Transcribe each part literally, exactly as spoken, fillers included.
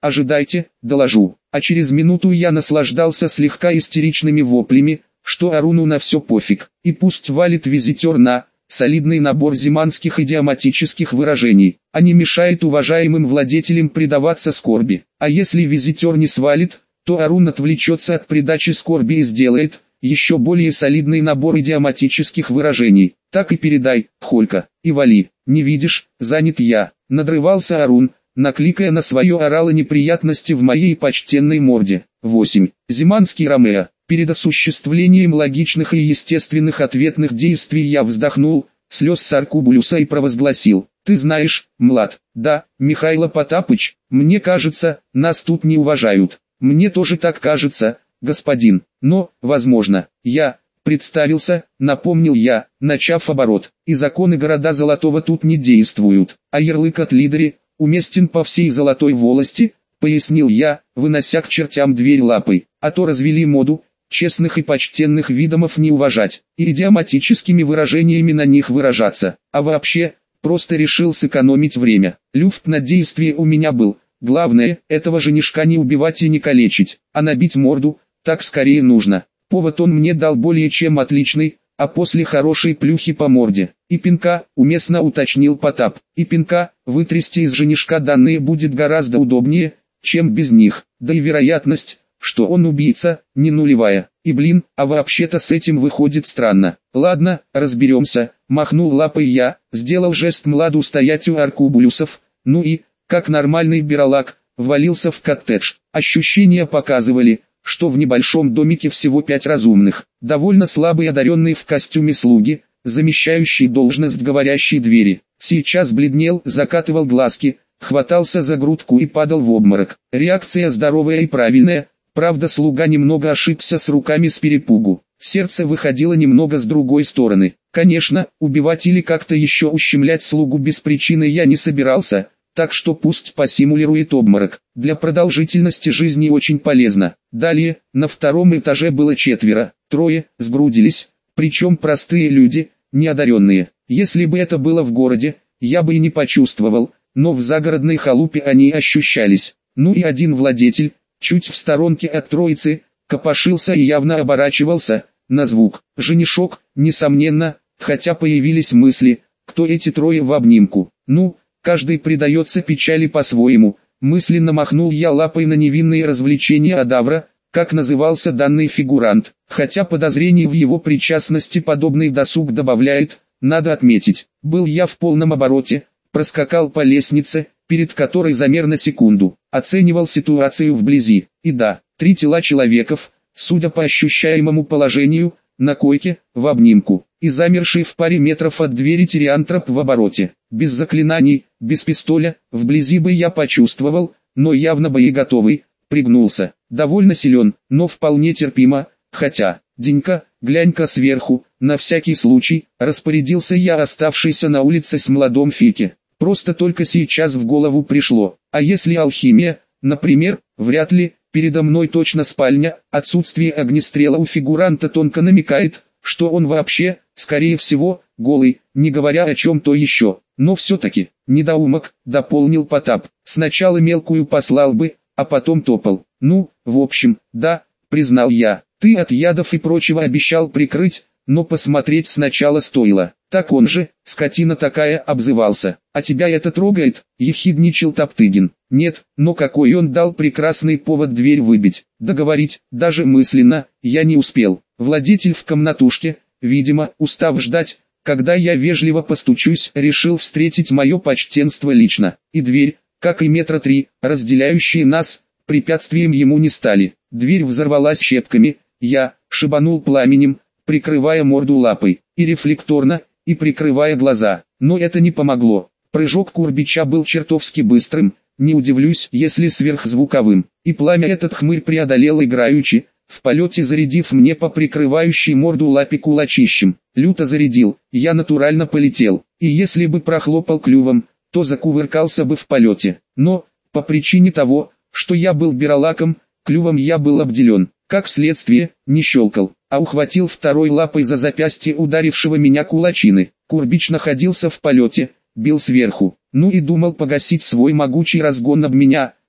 ожидайте, доложу. А через минуту я наслаждался слегка истеричными воплями, что Аруну на все пофиг, и пусть валит визитер на солидный набор зиманских идиоматических выражений, а не мешает уважаемым владетелям предаваться скорби. А если визитер не свалит, то Арун отвлечется от придачи скорби и сделает еще более солидный набор идиоматических выражений. Так и передай, Холька, и вали. Не видишь, занят я. Надрывался Арун, накликая на свое орало неприятности в моей почтенной морде. восемь. Зиманский Ромео. Перед осуществлением логичных и естественных ответных действий я вздохнул, слез с Аркубулюса и провозгласил: «Ты знаешь, Млад, да, Михайло Потапыч, мне кажется, нас тут не уважают». «Мне тоже так кажется, господин, но, возможно, я...» Представился, напомнил я, начав оборот. И законы города Золотого тут не действуют, а ярлык от лидери уместен по всей Золотой волости, пояснил я, вынося к чертям дверь лапой. А то развели моду честных и почтенных видомов не уважать, и идиоматическими выражениями на них выражаться. А вообще, просто решил сэкономить время. Люфт на действие у меня был. Главное, этого женишка не убивать и не калечить, а набить морду, так скорее нужно. Повод он мне дал более чем отличный, а после хорошей плюхи по морде. И пинка, уместно уточнил Потап, и пинка, вытрясти из женишка данные будет гораздо удобнее, чем без них. Да и вероятность, что он убийца, не нулевая. И блин, а вообще-то с этим выходит странно. Ладно, разберемся, махнул лапой я, сделал жест Младу стоять у Аркубулюсов, ну и, как нормальный биролаг, ввалился в коттедж. Ощущения показывали, что в небольшом домике всего пять разумных, довольно слабые одаренные в костюме слуги, замещающие должность говорящей двери. Сейчас бледнел, закатывал глазки, хватался за грудку и падал в обморок. Реакция здоровая и правильная, правда слуга немного ошибся с руками с перепугу. Сердце выходило немного с другой стороны. Конечно, убивать или как-то еще ущемлять слугу без причины я не собирался, так что пусть посимулирует обморок. Для продолжительности жизни очень полезно. Далее, на втором этаже было четверо, трое сгрудились, причем простые люди, неодаренные. Если бы это было в городе, я бы и не почувствовал, но в загородной халупе они ощущались. Ну и один владетель, чуть в сторонке от троицы, копошился и явно оборачивался на звук. Женишок, несомненно, хотя появились мысли, кто эти трое в обнимку. Ну, каждый предается печали по-своему. Мысленно махнул я лапой на невинные развлечения Адавра, как назывался данный фигурант. Хотя подозрений в его причастности подобный досуг добавляет, надо отметить. Был я в полном обороте, проскакал по лестнице, перед которой замер на секунду, оценивал ситуацию вблизи. И да, три тела человеков, судя по ощущаемому положению, на койке, в обнимку, и замерший в паре метров от двери тириантроп в обороте. Без заклинаний, без пистоля, вблизи бы я почувствовал, но явно боеготовый, пригнулся. Довольно силен, но вполне терпимо, хотя, Денька, глянь-ка сверху, на всякий случай, распорядился я, оставшийся на улице с молодом Фике. Просто только сейчас в голову пришло, а если алхимия, например, вряд ли, передо мной точно спальня, отсутствие огнестрела у фигуранта тонко намекает, что он вообще, скорее всего, голый, не говоря о чем-то еще. Но все-таки, недоумок, дополнил Потап, сначала мелкую послал бы, а потом топал. Ну, в общем, да, признал я, ты от ядов и прочего обещал прикрыть, но посмотреть сначала стоило. Так он же, скотина такая, обзывался. А тебя это трогает? Ехидничал Топтыгин. Нет, но какой он дал прекрасный повод дверь выбить. Договорить, даже мысленно, я не успел. Владетель в комнатушке, видимо, устав ждать, когда я вежливо постучусь, решил встретить мое почтенство лично. И дверь, как и метра три, разделяющие нас, препятствием ему не стали. Дверь взорвалась щепками, я шибанул пламенем, прикрывая морду лапой, и рефлекторно, и прикрывая глаза. Но это не помогло. Прыжок Курбича был чертовски быстрым, не удивлюсь, если сверхзвуковым. И пламя этот хмырь преодолел играючи, в полете зарядив мне по прикрывающей морду лапе кулачищем. Люто зарядил, я натурально полетел. И если бы прохлопал клювом, то закувыркался бы в полете. Но, по причине того, что я был биролаком, клювом я был обделен. Как следствие, не щелкал, а ухватил второй лапой за запястье ударившего меня кулачины. Курбич находился в полете, бил сверху. Ну и думал погасить свой могучий разгон об меня,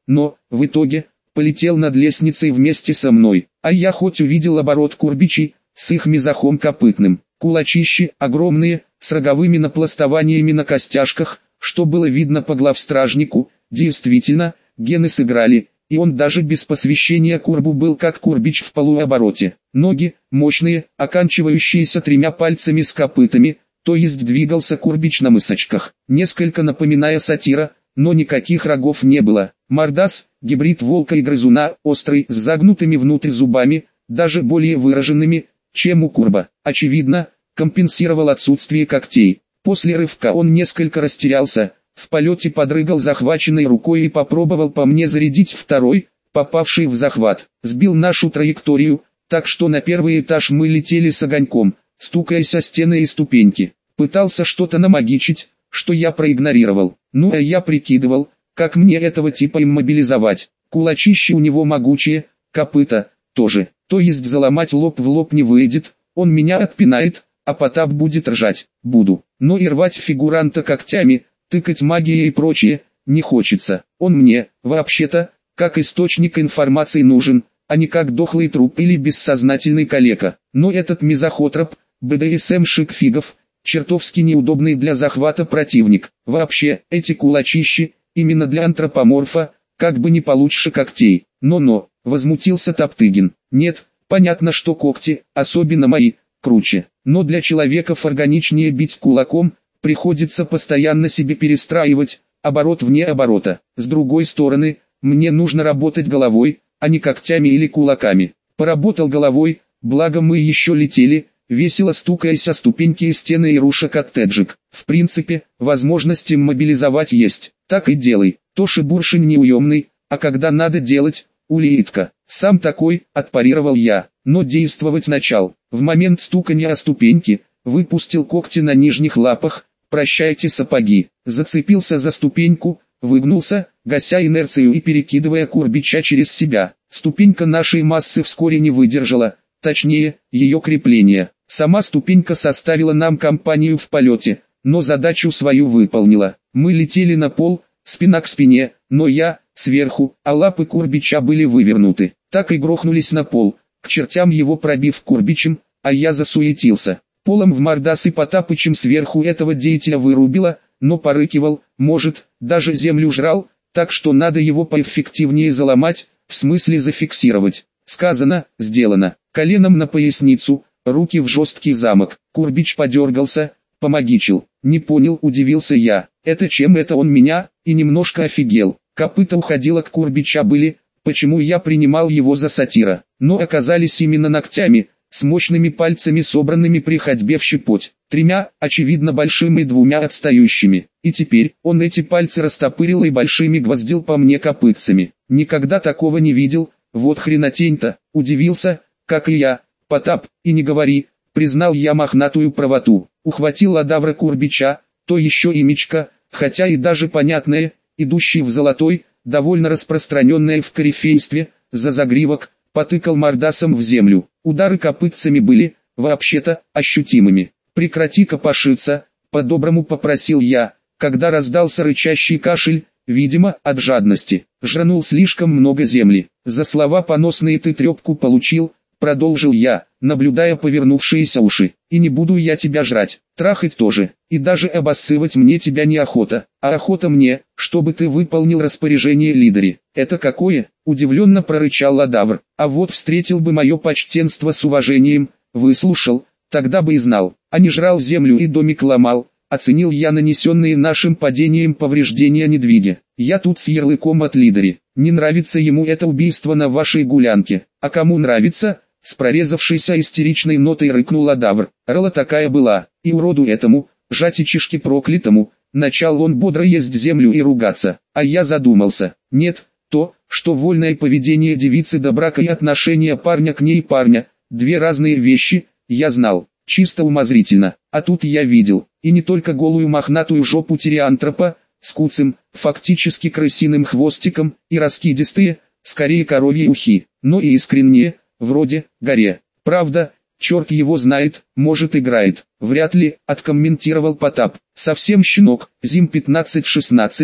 но, в итоге, полетел над лестницей вместе со мной. А я хоть увидел оборот курбичей, с их мезохом копытным, кулачищи огромные, с роговыми напластованиями на костяшках, что было видно по главстражнику, действительно, гены сыграли, и он даже без посвящения курбу был как курбич в полуобороте. Ноги, мощные, оканчивающиеся тремя пальцами с копытами, то есть двигался курбич на мысочках, несколько напоминая сатира, но никаких рогов не было. Мордас, гибрид волка и грызуна, острый, с загнутыми внутрь зубами, даже более выраженными, чем у курба. Очевидно, компенсировал отсутствие когтей. После рывка он несколько растерялся, в полете подрыгал захваченной рукой и попробовал по мне зарядить второй, попавший в захват. Сбил нашу траекторию, так что на первый этаж мы летели с огоньком, стукаясь о стены и ступеньки. Пытался что-то намагичить, что я проигнорировал. Ну а я прикидывал, как мне этого типа иммобилизовать. Кулачище у него могучие, копыта тоже. То есть заломать лоб в лоб не выйдет, он меня отпинает, а Потап будет ржать. Буду. Но и рвать фигуранта когтями, тыкать магией и прочее, не хочется. Он мне, вообще-то, как источник информации нужен, а не как дохлый труп или бессознательный калека. Но этот мизохотроп, бэ дэ эс эм-шик фигов, чертовски неудобный для захвата противник. Вообще, эти кулачищи, именно для антропоморфа, как бы не получше когтей. Но-но, возмутился Топтыгин. Нет, понятно, что когти, особенно мои, круче. Но для человеков органичнее бить кулаком, приходится постоянно себе перестраивать, оборот вне оборота. С другой стороны, мне нужно работать головой, а не когтями или кулаками. Поработал головой, благо мы еще летели, весело стукаясь о ступеньки и стены и руша коттеджик. В принципе, возможности мобилизовать есть, так и делай. Тоши Буршин неуемный, а когда надо делать, улитка. Сам такой, отпарировал я, но действовать начал. В момент стуканья о ступеньки, выпустил когти на нижних лапах, прощайте сапоги, зацепился за ступеньку, выгнулся, гася инерцию и перекидывая курбича через себя. Ступенька нашей массы вскоре не выдержала, точнее, ее крепление. Сама ступенька составила нам компанию в полете, но задачу свою выполнила. Мы летели на пол, спина к спине, но я, сверху, а лапы курбича были вывернуты. Так и грохнулись на пол, к чертям его пробив курбичем, а я засуетился. Полом в Мордас и Потапычем сверху этого деятеля вырубило, но порыкивал, может, даже землю жрал, так что надо его поэффективнее заломать, в смысле зафиксировать. Сказано, сделано. Коленом на поясницу, руки в жесткий замок. Курбич подергался, помогичил. Не понял, удивился я. Это чем это он меня, и немножко офигел. Копыта уходила к Курбича были, почему я принимал его за сатира. Но оказались именно ногтями, с мощными пальцами, собранными при ходьбе в щепоть. Тремя, очевидно большими и двумя отстающими. И теперь, он эти пальцы растопырил и большими гвоздил по мне копытцами. Никогда такого не видел, вот хренотень-то, удивился, как и я. Потап, и не говори, признал я мохнатую правоту. Ухватил Ладавра Курбича, то еще имечко, хотя и даже понятное, идущий в золотой, довольно распространенное в корифействе, за загривок, потыкал мордасом в землю. Удары копытцами были, вообще-то, ощутимыми. «Прекрати копошиться», — по-доброму попросил я, когда раздался рычащий кашель, видимо, от жадности. «Жранул слишком много земли. За слова поносные ты трепку получил», — продолжил я, наблюдая повернувшиеся уши. «И не буду я тебя жрать, трахать тоже, и даже обоссывать мне тебя неохота, а охота мне, чтобы ты выполнил распоряжение лидери». «Это какое?» — удивленно прорычал Ладавр. «А вот встретил бы мое почтенство с уважением, выслушал, тогда бы и знал, а не жрал землю и домик ломал». Оценил я нанесенные нашим падением повреждения недвиги. «Я тут с ярлыком от лидери. Не нравится ему это убийство на вашей гулянке. А кому нравится?» С прорезавшейся истеричной нотой рыкнул Ладавр. Рыла такая была, и уроду этому, жатичишке проклятому, начал он бодро есть землю и ругаться. А я задумался. Нет, то, что вольное поведение девицы до брака и отношение парня к ней парня, две разные вещи, я знал, чисто умозрительно. А тут я видел, и не только голую мохнатую жопу тиреантропа, с куцым, фактически крысиным хвостиком, и раскидистые, скорее коровьи ухи, но и искренние, вроде, горе. Правда, черт его знает, может играет. Вряд ли, откомментировал Потап. Совсем щенок, зим пятнадцать шестнадцать,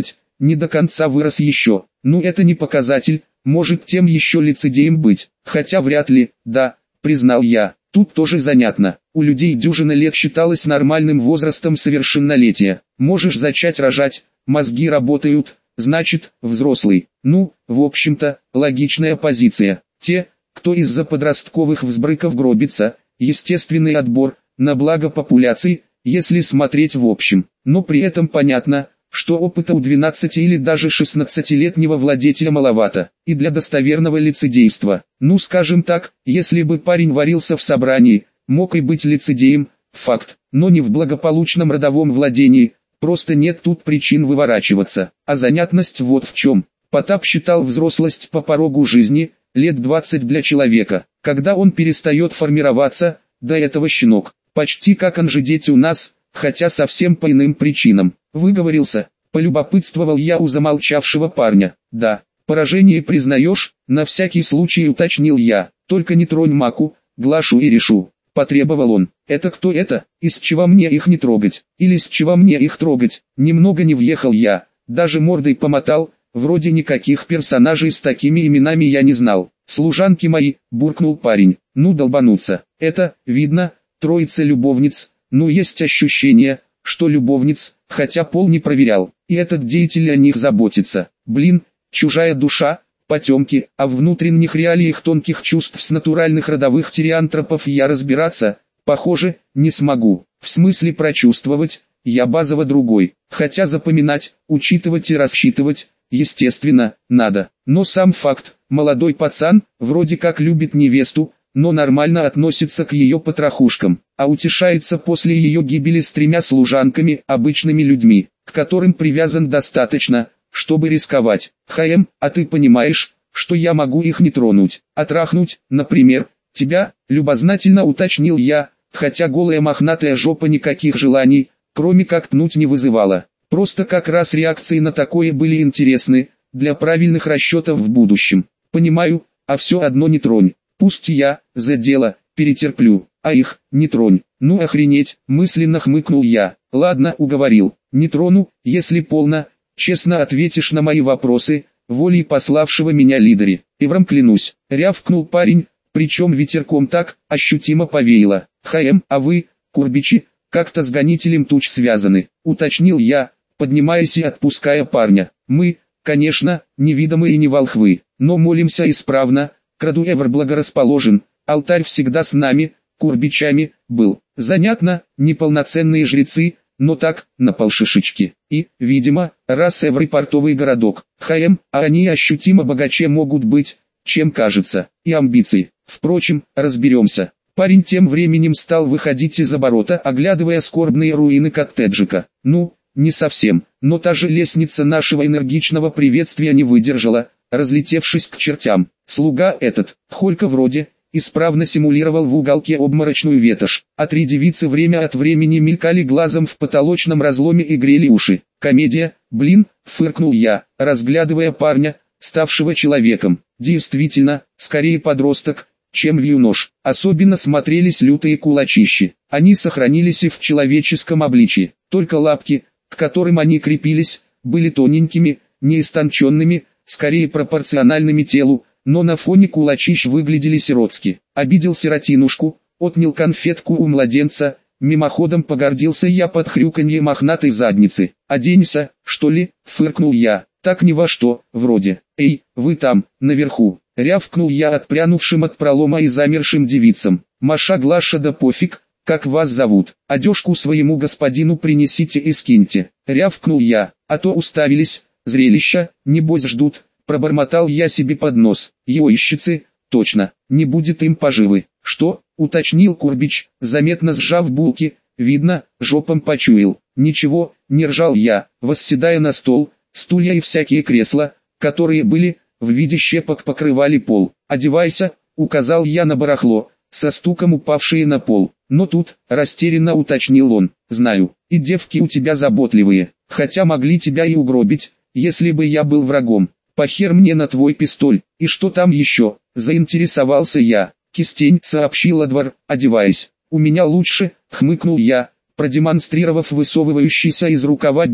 не до конца вырос еще. Ну это не показатель, может тем еще лицедеем быть, хотя вряд ли, да, признал я. Тут тоже занятно, у людей дюжина лет считалось нормальным возрастом совершеннолетия. Можешь зачать рожать, мозги работают, значит, взрослый. Ну, в общем-то, логичная позиция. Те, кто из-за подростковых взбрыков гробится, естественный отбор, на благо популяции, если смотреть в общем. Но при этом понятно, что опыта у двенадцати или даже шестнадцатилетнего владетеля маловато, и для достоверного лицедейства. Ну скажем так, если бы парень варился в собрании, мог и быть лицедеем, факт, но не в благополучном родовом владении, просто нет тут причин выворачиваться. А занятность вот в чем. Потап считал взрослость по порогу жизни, лет двадцать для человека, когда он перестает формироваться, до этого щенок, почти как анжи-дети у нас, хотя совсем по иным причинам. Выговорился, полюбопытствовал я у замолчавшего парня. Да, поражение признаешь, на всякий случай уточнил я, только не тронь Маку, Глашу и Решу, потребовал он. Это кто это, из чего мне их не трогать, или с чего мне их трогать, немного не въехал я, даже мордой помотал, вроде никаких персонажей с такими именами я не знал. Служанки мои, буркнул парень, ну долбануться, это, видно, троица любовниц, ну есть ощущение, что любовниц, хотя пол не проверял, и этот деятель о них заботится. Блин, чужая душа, потемки, а в внутренних реалиях тонких чувств с натуральных родовых тириантропов я разбираться, похоже, не смогу. В смысле прочувствовать, я базово другой, хотя запоминать, учитывать и рассчитывать, естественно, надо. Но сам факт, молодой пацан, вроде как любит невесту, но нормально относится к ее потрохушкам, а утешается после ее гибели с тремя служанками, обычными людьми, к которым привязан достаточно, чтобы рисковать. Хаем, а ты понимаешь, что я могу их не тронуть, а трахнуть, например, тебя, любознательно уточнил я, хотя голая мохнатая жопа никаких желаний, кроме как пнуть не вызывала. Просто как раз реакции на такое были интересны, для правильных расчетов в будущем. Понимаю, а все одно не тронь. Пусть я, за дело, перетерплю, а их, не тронь. Ну охренеть, мысленно хмыкнул я. Ладно, уговорил, не трону, если полно, честно ответишь на мои вопросы, волей пославшего меня лидери. Ивром клянусь, рявкнул парень, причем ветерком так, ощутимо повеяло. Хаем, а вы, курбичи, как-то с гонителем туч связаны, уточнил я, поднимаясь и отпуская парня. Мы, конечно, невидимые и не волхвы, но молимся исправно. Краду Эвр благорасположен, алтарь всегда с нами, курбичами, был. Занятно, неполноценные жрецы, но так, на полшишечки. И, видимо, раз Эвр и портовый городок, Хаем, а они ощутимо богаче могут быть, чем кажется, и амбиции. Впрочем, разберемся. Парень тем временем стал выходить из оборота, оглядывая скорбные руины коттеджика. Ну, не совсем, но та же лестница нашего энергичного приветствия не выдержала, разлетевшись к чертям. Слуга этот, Холька вроде, исправно симулировал в уголке обморочную ветошь, а три девицы время от времени мелькали глазом в потолочном разломе и грели уши. Комедия, блин, фыркнул я, разглядывая парня, ставшего человеком. Действительно, скорее подросток, чем юнош. Особенно смотрелись лютые кулачищи. Они сохранились и в человеческом обличии, только лапки, к которым они крепились, были тоненькими, не истонченными, скорее пропорциональными телу, но на фоне кулачищ выглядели сиротски. Обидел сиротинушку, отнял конфетку у младенца, мимоходом погордился я под хрюканье мохнатой задницы. «Оденься, что ли?» — фыркнул я. «Так ни во что, вроде. Эй, вы там, наверху!» — рявкнул я отпрянувшим от пролома и замершим девицам. «Маша, Глаша, да пофиг, как вас зовут. Одежку своему господину принесите и скиньте». — рявкнул я, а то уставились. Зрелища, небось ждут, пробормотал я себе под нос. Ёищицы, точно, не будет им поживы. Что, уточнил Курбич, заметно сжав булки, видно, жопом почуял. Ничего, не ржал я, восседая на стол, стулья и всякие кресла, которые были, в виде щепок покрывали пол. Одевайся, указал я на барахло, со стуком упавшие на пол. Но тут, растерянно уточнил он, знаю, и девки у тебя заботливые, хотя могли тебя и угробить, если бы я был врагом. Похер мне на твой пистоль, и что там еще, заинтересовался я. Кистень, сообщила двор, одеваясь. У меня лучше, хмыкнул я, продемонстрировав высовывающийся из рукава бич,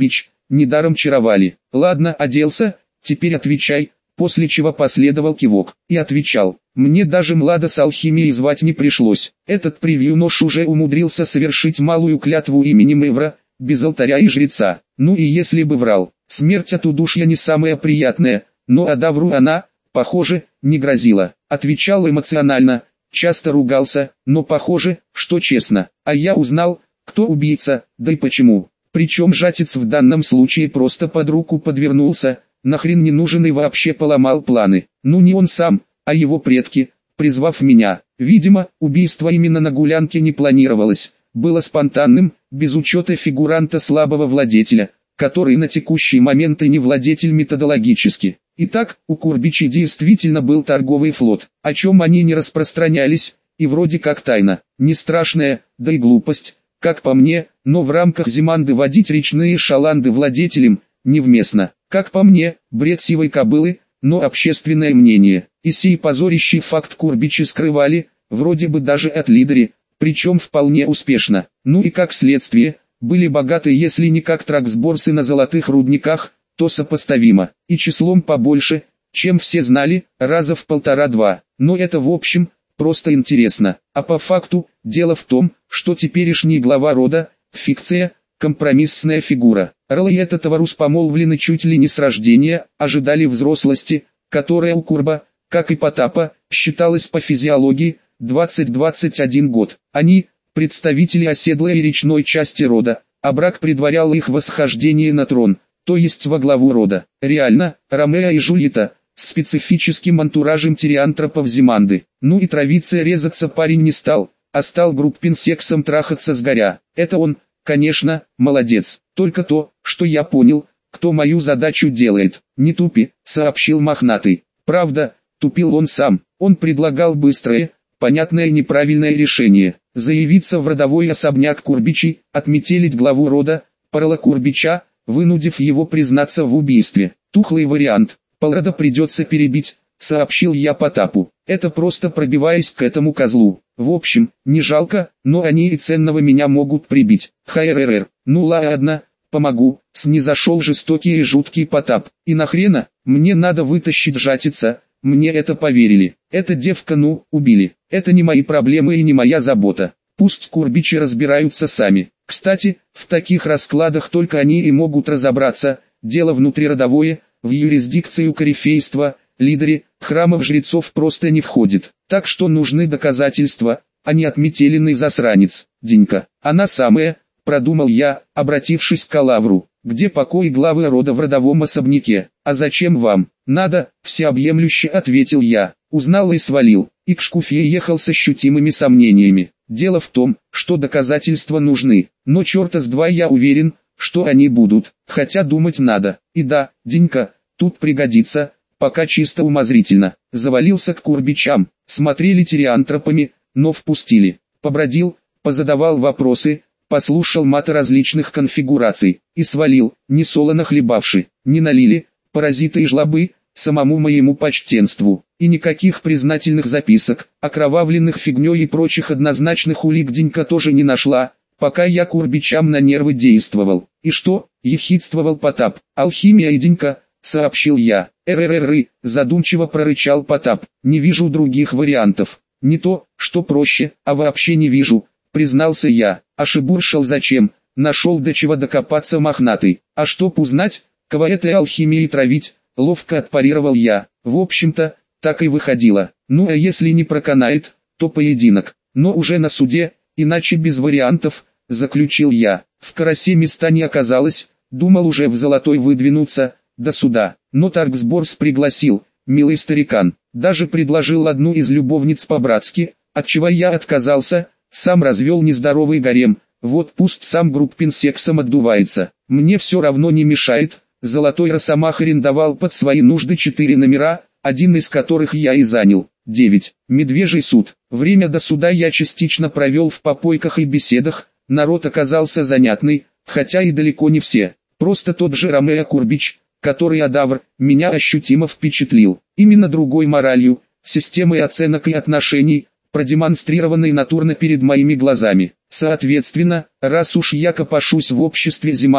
недаром чаровали. Ладно, оделся, теперь отвечай, после чего последовал кивок. И отвечал. Мне даже Млада с алхимией звать не пришлось. Этот превью-нож уже умудрился совершить малую клятву именем Эвра, без алтаря и жреца. Ну и если бы врал, смерть от удушья не самая приятная, но Адавру она, похоже, не грозила. Отвечал эмоционально, часто ругался, но похоже, что честно. А я узнал, кто убийца, да и почему. Причем жатец в данном случае просто под руку подвернулся, нахрен не нужен и вообще поломал планы. Ну не он сам, а его предки, призвав меня. Видимо, убийство именно на гулянке не планировалось, было спонтанным, без учета фигуранта слабого владетеля, который на текущий момент и не владетель методологически. Итак, у Курбичей действительно был торговый флот, о чем они не распространялись, и вроде как тайна, не страшная, да и глупость, как по мне, но в рамках Зиманды водить речные шаланды владетелям, невместно. Как по мне, бред сивой кобылы, но общественное мнение, и сей позорящий факт Курбичи скрывали, вроде бы даже от лидери, причем вполне успешно. Ну и как следствие, были богаты если не как траксборсы на золотых рудниках, то сопоставимо, и числом побольше, чем все знали, раза в полтора-два. Но это в общем, просто интересно. А по факту, дело в том, что теперешний глава рода, фикция, компромиссная фигура. Роль и этот товарус помолвлены чуть ли не с рождения, ожидали взрослости, которая у Курба, как и Потапа, считалась по физиологии, двадцать-двадцать один год. Они, представители оседлой и речной части рода, а брак предварял их восхождение на трон, то есть во главу рода. Реально, Ромео и Джульетта, с специфическим антуражем тириантропов Зиманды. Ну и травиться резаться парень не стал, а стал группинсексом трахаться с горя. Это он, конечно, молодец. Только то, что я понял, кто мою задачу делает. Не тупи, сообщил мохнатый. Правда, тупил он сам. Он предлагал быстрое, понятное неправильное решение. Заявиться в родовой особняк Курбичей, отметелить главу рода, Парла Курбича, вынудив его признаться в убийстве. Тухлый вариант. Полрода придется перебить, сообщил я Потапу. Это просто пробиваясь к этому козлу. В общем, не жалко, но они и ценного меня могут прибить. Хайррр. Ну ладно, помогу. Снизошел жестокий и жуткий Потап. И нахрена, мне надо вытащить жатица. Мне это поверили. Эта девка ну, убили. Это не мои проблемы и не моя забота. Пусть Курбичи разбираются сами. Кстати, в таких раскладах только они и могут разобраться. Дело внутриродовое, в юрисдикцию корифейства, лидере, храмов жрецов просто не входит. Так что нужны доказательства, а не отметеленный засранец. Денька, она самая, продумал я, обратившись к Калавру. Где покой главы рода в родовом особняке? А зачем вам? Надо, всеобъемлюще ответил я. Узнал и свалил, и к шкуфе ехал с ощутимыми сомнениями. Дело в том, что доказательства нужны, но черта с два я уверен, что они будут, хотя думать надо. И да, Денька, тут пригодится, пока чисто умозрительно. Завалился к Курбичам, смотрели тириантропами, но впустили. Побродил, позадавал вопросы, послушал маты различных конфигураций, и свалил, не солоно хлебавши, не налили, паразиты и жлобы, самому моему почтенству. И никаких признательных записок, окровавленных фигней и прочих однозначных улик Денька тоже не нашла, пока я Курбичам на нервы действовал. И что, ехидствовал Потап, алхимия и Денька, сообщил я. РРР, задумчиво прорычал Потап, не вижу других вариантов. Не то, что проще, а вообще не вижу, признался я. Ошибуршил зачем, нашел до чего докопаться мохнатый. А чтоб узнать, кого этой алхимией травить, ловко отпарировал я. В общем-то, так и выходило. Ну а если не проканает, то поединок. Но уже на суде, иначе без вариантов, заключил я. В карасе места не оказалось, думал уже в золотой выдвинуться, до суда. Но Тарксборс пригласил, милый старикан. Даже предложил одну из любовниц по-братски, от чего я отказался, сам развел нездоровый гарем. Вот пусть сам группин сексом отдувается. Мне все равно не мешает. Золотой Росомах арендовал под свои нужды четыре номера, один из которых я и занял. девять. Медвежий суд. Время до суда я частично провел в попойках и беседах, народ оказался занятный, хотя и далеко не все. Просто тот же Ромео Курбич, который Адавр, меня ощутимо впечатлил. Именно другой моралью, системой оценок и отношений, продемонстрированной натурно перед моими глазами. Соответственно, раз уж я копошусь в обществе Зиманды,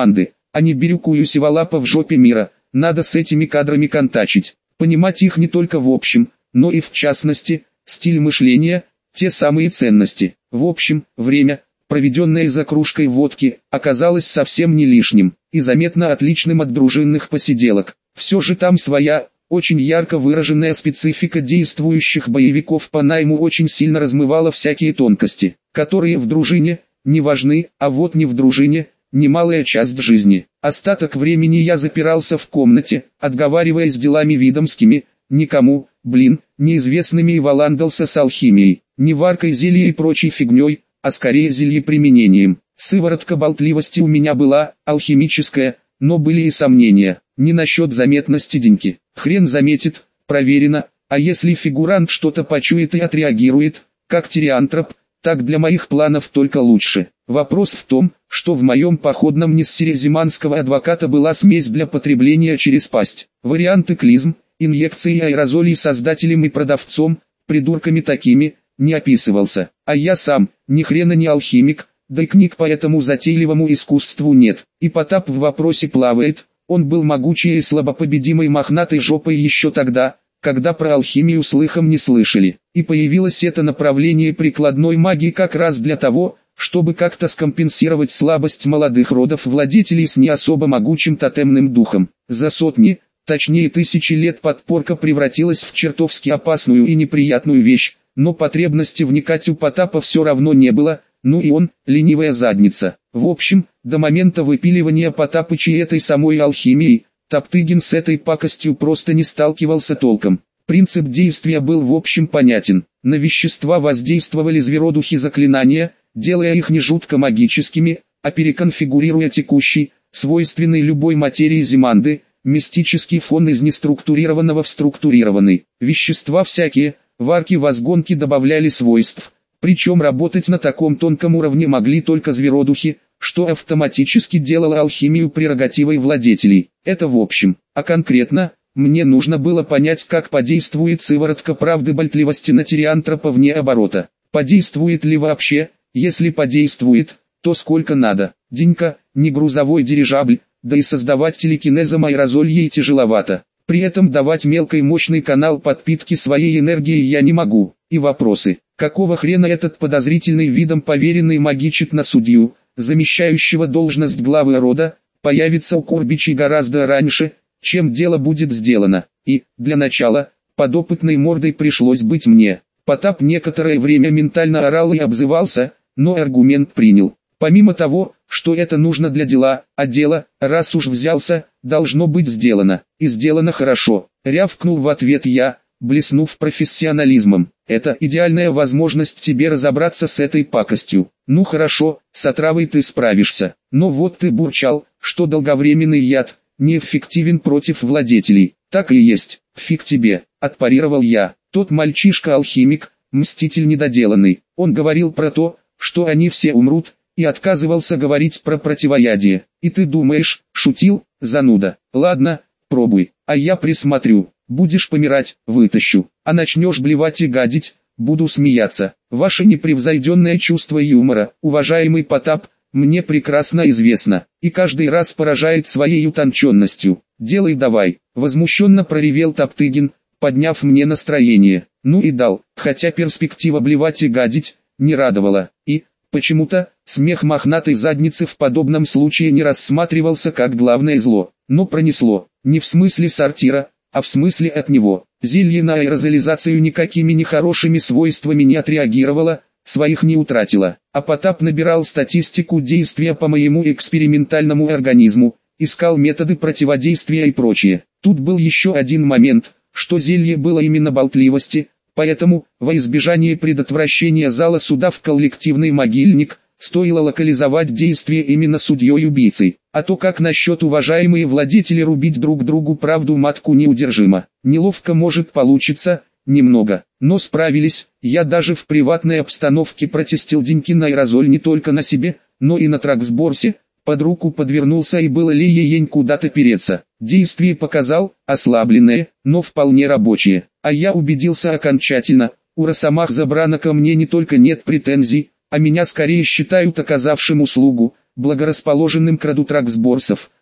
а не бирюкую сиволапа в жопе мира. Надо с этими кадрами контачить, понимать их не только в общем, но и в частности, стиль мышления, те самые ценности. В общем, время, проведенное за кружкой водки, оказалось совсем не лишним, и заметно отличным от дружинных посиделок. Все же там своя, очень ярко выраженная специфика действующих боевиков по найму очень сильно размывала всякие тонкости, которые в дружине не важны, а вот не в дружине – немалая часть жизни. Остаток времени я запирался в комнате, отговариваясь делами видомскими, никому, блин, неизвестными, и валандался с алхимией, не варкой зелья и прочей фигней, а скорее зельеприменением. Сыворотка болтливости у меня была, алхимическая, но были и сомнения, не насчет заметности деньки. Хрен заметит, проверено, а если фигурант что-то почует и отреагирует, как тириантроп, так для моих планов только лучше. Вопрос в том, что в моем походном ниссере зиманского адвоката была смесь для потребления через пасть. Варианты клизм, инъекции аэрозолей создателем и продавцом, придурками такими, не описывался. А я сам, ни хрена не алхимик, да и книг по этому затейливому искусству нет. И Потап в вопросе плавает, он был могучей и слабопобедимой мохнатой жопой еще тогда, когда про алхимию слыхом не слышали. И появилось это направление прикладной магии как раз для того, чтобы как-то скомпенсировать слабость молодых родов владетелей с не особо могучим тотемным духом. За сотни, точнее тысячи лет подпорка превратилась в чертовски опасную и неприятную вещь, но потребности вникать у Потапа все равно не было, ну и он, ленивая задница. В общем, до момента выпиливания Потапыча этой самой алхимией, Топтыгин с этой пакостью просто не сталкивался толком. Принцип действия был в общем понятен. На вещества воздействовали зверодухи заклинания, делая их не жутко магическими, а переконфигурируя текущий, свойственный любой материи зиманды, мистический фон из неструктурированного в структурированный. Вещества всякие, варки-возгонки добавляли свойств, причем работать на таком тонком уровне могли только зверодухи, что автоматически делало алхимию прерогативой владетелей. Это в общем, а конкретно, мне нужно было понять, как подействует сыворотка правды болтливости на тириантропа вне оборота. Подействует ли вообще, если подействует, то сколько надо. Денька, не грузовой дирижабль, да и создавать телекинезом аэрозоль ей тяжеловато. При этом давать мелкой мощный канал подпитки своей энергией я не могу. И вопросы, какого хрена этот подозрительный видом поверенный магичит на судью, замещающего должность главы рода, появится у Корбичей гораздо раньше, чем дело будет сделано. И, для начала, подопытной мордой пришлось быть мне. Потап некоторое время ментально орал и обзывался, но аргумент принял. Помимо того, что это нужно для дела, а дело, раз уж взялся, должно быть сделано. И сделано хорошо. Рявкнул в ответ я, блеснув профессионализмом. Это идеальная возможность тебе разобраться с этой пакостью. Ну хорошо, с отравой ты справишься. Но вот ты бурчал, что долговременный яд неэффективен против владетелей. Так и есть, фиг тебе, отпарировал я. Тот мальчишка-алхимик, мститель недоделанный. Он говорил про то, что они все умрут, и отказывался говорить про противоядие. И ты думаешь, шутил, зануда? Ладно, пробуй, а я присмотрю. Будешь помирать, вытащу. А начнешь блевать и гадить, буду смеяться. Ваше непревзойденное чувство юмора, уважаемый Потап, мне прекрасно известно, и каждый раз поражает своей утонченностью. Делай давай, возмущенно проревел Топтыгин, подняв мне настроение. Ну и дал, хотя перспектива блевать и гадить не радовала. И, почему-то, смех мохнатой задницы в подобном случае не рассматривался как главное зло. Но пронесло, не в смысле сортира, а в смысле от него. Зелье на аэрозолизацию никакими нехорошими свойствами не отреагировало, своих не утратило. А Потап набирал статистику действия по моему экспериментальному организму, искал методы противодействия и прочее. Тут был еще один момент, что зелье было именно болтливости, поэтому, во избежание предотвращения зала суда в коллективный могильник, стоило локализовать действие именно судьей-убийцей. А то как насчет уважаемые владетели рубить друг другу правду матку неудержимо. Неловко может получиться, немного, но справились. Я даже в приватной обстановке протестил деньки на аэрозоль не только на себе, но и на траксборсе. Под руку подвернулся и было ли ей куда-то переться. Действие показал, ослабленное, но вполне рабочее. А я убедился окончательно, у Росомах Забрана ко мне не только нет претензий, а меня скорее считают оказавшим услугу, благорасположенным к роду траксборсов.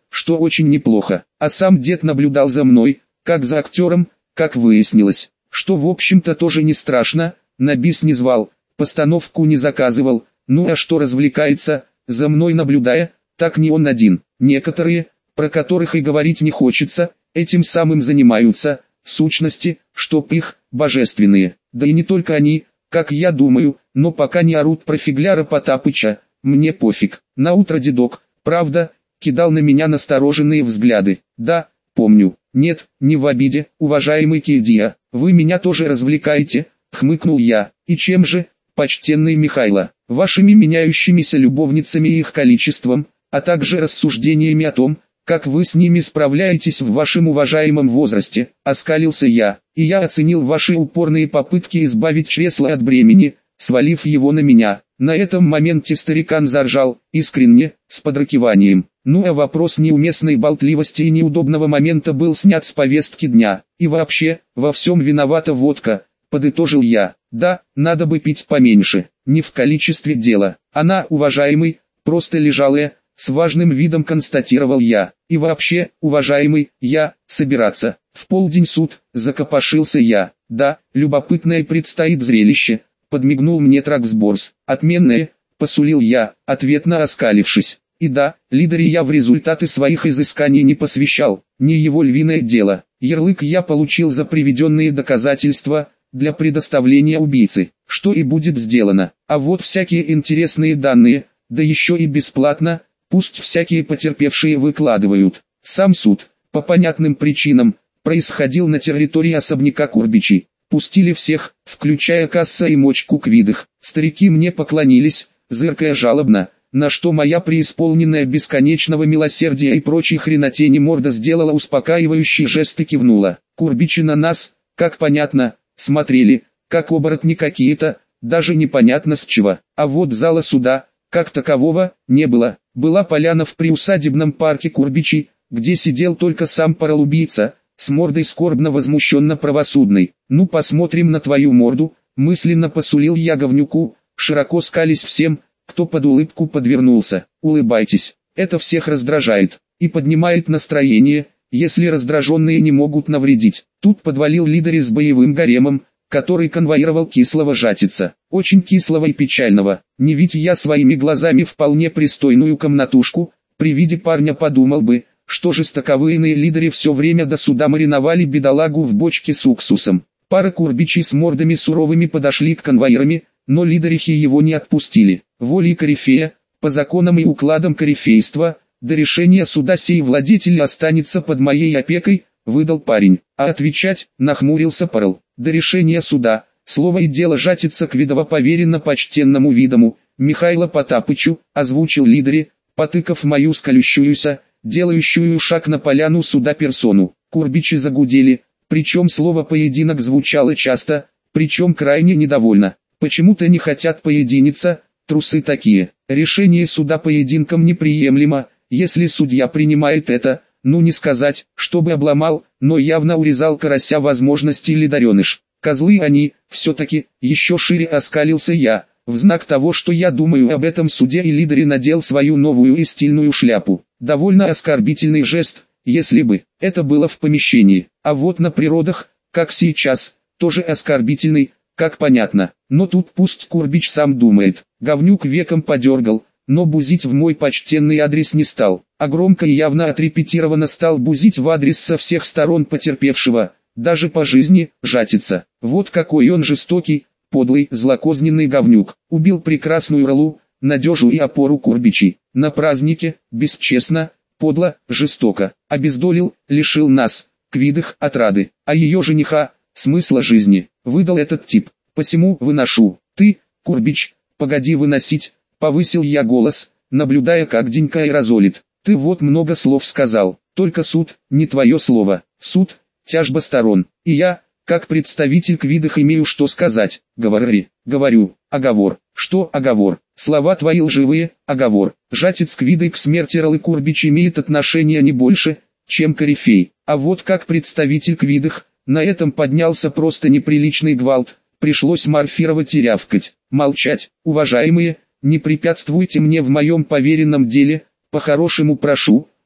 что очень неплохо. А сам дед наблюдал за мной, как за актером, как выяснилось, что в общем-то тоже не страшно, на бис не звал, постановку не заказывал, ну а что развлекается, за мной наблюдая, так не он один. Некоторые, про которых и говорить не хочется, этим самым занимаются, сущности, чтоб их, божественные, да и не только они, как я думаю, но пока не орут про Фигляра Потапыча, мне пофиг. Наутро дедок, правда, кидал на меня настороженные взгляды. Да, помню. Нет, не в обиде, уважаемый Кедия, вы меня тоже развлекаете, хмыкнул я. И чем же, почтенный Михайло, вашими меняющимися любовницами и их количеством, а также рассуждениями о том, как вы с ними справляетесь в вашем уважаемом возрасте, оскалился я, и я оценил ваши упорные попытки избавить чресло от бремени, свалив его на меня. На этом моменте старикан заржал, искренне, с подракиванием. Ну а вопрос неуместной болтливости и неудобного момента был снят с повестки дня. И вообще, во всем виновата водка, подытожил я. Да, надо бы пить поменьше, не в количестве дела. Она, уважаемый, просто лежалая, с важным видом констатировал я. И вообще, уважаемый, я, собираться. В полдень суд, закопошился я. Да, любопытное предстоит зрелище. Подмигнул мне Траксборс. Отменное, посулил я, ответно оскалившись. И да, Лидари я в результаты своих изысканий не посвящал, не его львиное дело. Ярлык я получил за приведенные доказательства, для предоставления убийцы, что и будет сделано. А вот всякие интересные данные, да еще и бесплатно, пусть всякие потерпевшие выкладывают. Сам суд, по понятным причинам, происходил на территории особняка Курбичей. Пустили всех, включая Касса и Мочку Квидых. Старики мне поклонились, зыркая жалобно, на что моя преисполненная бесконечного милосердия и прочей хренотени морда сделала успокаивающий жест и кивнула. Курбичи на нас, как понятно, смотрели, как оборотни какие-то, даже непонятно с чего. А вот зала суда, как такового, не было. Была поляна в приусадебном парке Курбичей, где сидел только сам паралубийца, с мордой скорбно возмущенно правосудной. «Ну посмотрим на твою морду», мысленно посулил я говнюку, широко скались всем, кто под улыбку подвернулся. «Улыбайтесь, это всех раздражает и поднимает настроение, если раздраженные не могут навредить». Тут подвалил Лидари с боевым гаремом, который конвоировал кислого жатица. Очень кислого и печального. Не видя я своими глазами вполне пристойную комнатушку, при виде парня подумал бы, что жестоковыйные Лидари все время до суда мариновали бедолагу в бочке с уксусом. Пара Курбичей с мордами суровыми подошли к конвоирами, но Лидарихи его не отпустили. Волей корифея, по законам и укладам корифейства, до решения суда сей владетель останется под моей опекой, выдал парень. А отвечать, нахмурился Парл. До решения суда, слово и дело жатится к видово поверенно почтенному видому, Михайло Потапычу, озвучил Лидари, потыкав мою скалющуюся, делающую шаг на поляну суда персону. Курбичи загудели, причем слово «поединок» звучало часто, причем крайне недовольно. Почему-то не хотят поединиться, трусы такие. Решение суда поединком неприемлемо, если судья принимает это, ну не сказать, чтобы обломал, но явно урезал карася возможности лидареныш. Козлы они, все-таки, еще шире оскалился я, в знак того, что я думаю об этом суде, и Лидари надел свою новую и стильную шляпу. Довольно оскорбительный жест, если бы это было в помещении, а вот на природах, как сейчас, тоже оскорбительный, как понятно. Но тут пусть Курбич сам думает. Говнюк веком подергал, но бузить в мой почтенный адрес не стал, а громко и явно отрепетированно стал бузить в адрес со всех сторон потерпевшего, даже по жизни, жатица. Вот какой он жестокий, подлый, злокозненный говнюк. Убил прекрасную Ралу, надежу и опору Курбичей. На празднике, бесчестно, подло, жестоко, обездолил, лишил нас, Квидых, отрады, а ее жениха, смысла жизни, выдал этот тип. Посему выношу. Ты, Курбич, погоди выносить, повысил я голос, наблюдая, как Денька аэрозолит. Ты вот много слов сказал, только суд, не твое слово. Суд, тяжба сторон, и я, как представитель Квидых, имею что сказать. Говори, говорю, оговор. Что оговор? Слова твои лживые, оговор. Жатец Квидой к смерти Ралы Курбич имеет отношение не больше, чем корифей. А вот как представитель Квидых, на этом поднялся просто неприличный гвалт. Пришлось морфировать и рявкать. Молчать, уважаемые, не препятствуйте мне в моем поверенном деле, по-хорошему прошу,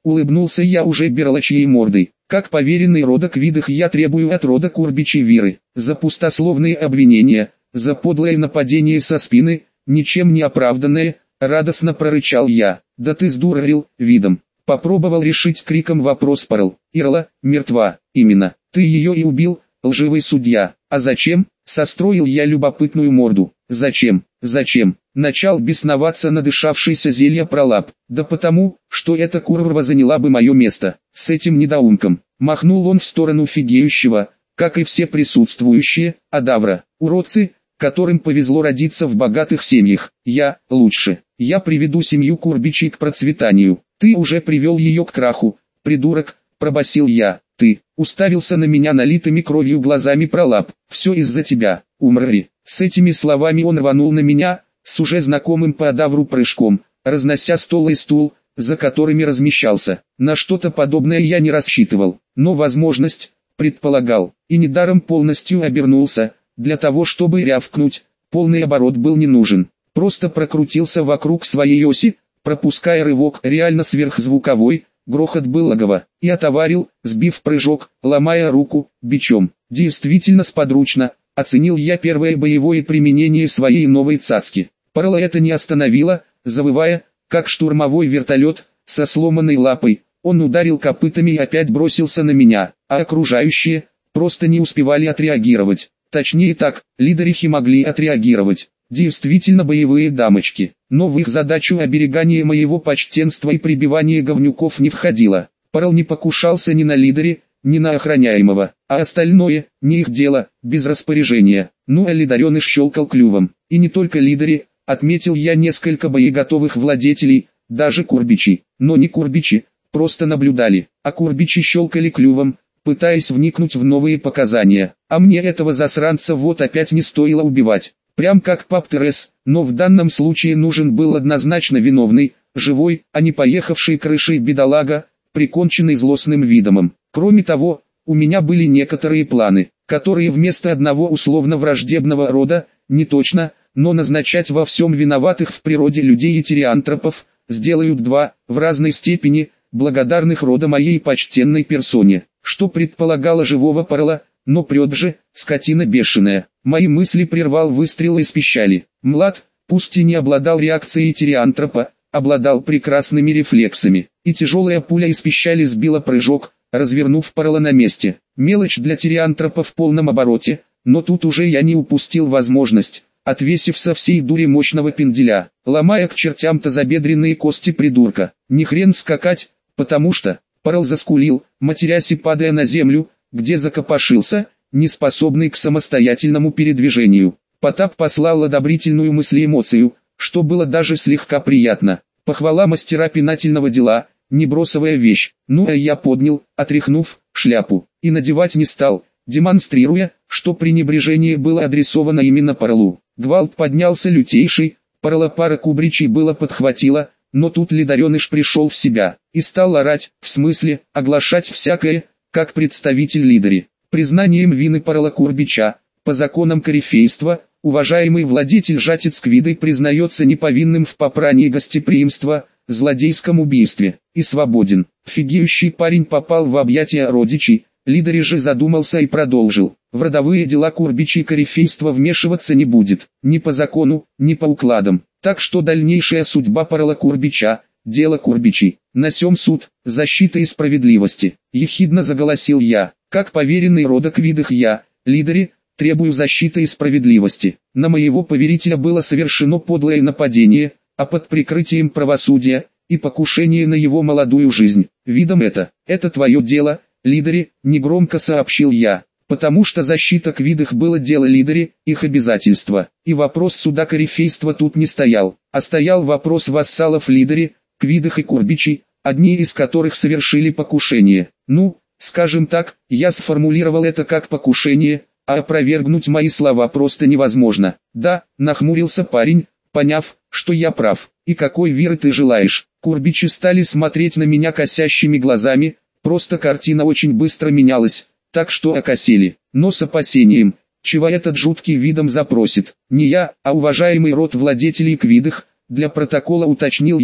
улыбнулся я уже берлачьей мордой. Как поверенный рода Квидых я требую от рода Курбичей виры, за пустословные обвинения, за подлое нападение со спины, ничем не оправданное, радостно прорычал я. Да ты сдурил, видом. Попробовал решить криком вопрос Парл. Ирла, мертва, именно, ты ее и убил, лживый судья. А зачем? Состроил я любопытную морду. Зачем? Зачем? Начал бесноваться надышавшийся зелья пролап. Да потому, что эта курва заняла бы мое место. С этим недоумком. Махнул он в сторону фигеющего, как и все присутствующие, Адавра. Уродцы, которым повезло родиться в богатых семьях. Я, лучше. Я приведу семью Курбичей к процветанию. Ты уже привел ее к краху, придурок, пробасил я. Ты, уставился на меня налитыми кровью глазами пролап. Все из-за тебя, умри. С этими словами он рванул на меня, с уже знакомым по Адавру прыжком, разнося стол и стул, за которыми размещался. На что-то подобное я не рассчитывал, но возможность, предполагал, и недаром полностью обернулся, для того чтобы рявкнуть, полный оборот был не нужен. Просто прокрутился вокруг своей оси, пропуская рывок реально сверхзвуковой, грохот был логово, и отоварил, сбив прыжок, ломая руку, бичом. Действительно сподручно, оценил я первое боевое применение своей новой цацки. Парла это не остановило, завывая, как штурмовой вертолет, со сломанной лапой, он ударил копытами и опять бросился на меня, а окружающие, просто не успевали отреагировать. Точнее так, лидерихи могли отреагировать. Действительно боевые дамочки, но в их задачу оберегание моего почтенства и прибивание говнюков не входило. Парл не покушался ни на лидере, ни на охраняемого, а остальное, не их дело, без распоряжения. Ну а лидареныш щелкал клювом. И не только лидере, отметил я несколько боеготовых владетелей, даже Курбичи, но не Курбичи, просто наблюдали, а Курбичи щелкали клювом, пытаясь вникнуть в новые показания. А мне этого засранца вот опять не стоило убивать. Прям как пап Терес, но в данном случае нужен был однозначно виновный, живой, а не поехавший крышей бедолага, приконченный злостным видомом. Кроме того, у меня были некоторые планы, которые вместо одного условно враждебного рода, не точно, но назначать во всем виноватых в природе людей и тириантропов, сделают два, в разной степени, благодарных рода моей почтенной персоне, что предполагало живого Парла, но прет же, скотина бешеная. Мои мысли прервал выстрел из пищали. Млад, пусть и не обладал реакцией тириантропа, обладал прекрасными рефлексами, и тяжелая пуля из пищали сбила прыжок, развернув Парла на месте. Мелочь для тириантропа в полном обороте, но тут уже я не упустил возможность, отвесив со всей дури мощного пенделя, ломая к чертям тазобедренные кости придурка. Не хрен скакать, потому что, Парл заскулил, матерясь и падая на землю, где закопошился, неспособный к самостоятельному передвижению. Потап послал одобрительную мыслеэмоцию, что было даже слегка приятно. Похвала мастера пинательного дела, небросовая вещь. Ну а я поднял, отряхнув, шляпу, и надевать не стал, демонстрируя, что пренебрежение было адресовано именно Парлу. Гвалт поднялся лютейший, Парла пара кубричей было подхватила, но тут лидареныш пришел в себя, и стал орать, в смысле, оглашать всякое, как представитель лидери. Признанием вины Парла Курбича, по законам корифейства, уважаемый владетель жатец Квидой признается неповинным в попрании гостеприимства, злодейском убийстве, и свободен. Фигеющий парень попал в объятия родичей, лидери же задумался и продолжил. В родовые дела Курбичей корифейство вмешиваться не будет, ни по закону, ни по укладам. Так что дальнейшая судьба Парла Курбича, дело Курбичей. На сём суд, защита и справедливости. Ехидно заголосил я, как поверенный рода Квидых я, лидере, требую защиты и справедливости. На моего поверителя было совершено подлое нападение, а под прикрытием правосудия, и покушение на его молодую жизнь. Видом это, это твое дело, лидере, негромко сообщил я. Потому что защита Квидых было дело лидере, их обязательство. И вопрос суда корифейства тут не стоял, а стоял вопрос вассалов лидере, Квидых и Курбичей, одни из которых совершили покушение. Ну, скажем так, я сформулировал это как покушение, а опровергнуть мои слова просто невозможно. Да, нахмурился парень, поняв, что я прав. И какой веры ты желаешь? Курбичи стали смотреть на меня косящими глазами, просто картина очень быстро менялась, так что окосели, но с опасением, чего этот жуткий видом запросит. Не я, а уважаемый род владетелей Квидых, для протокола уточнил я,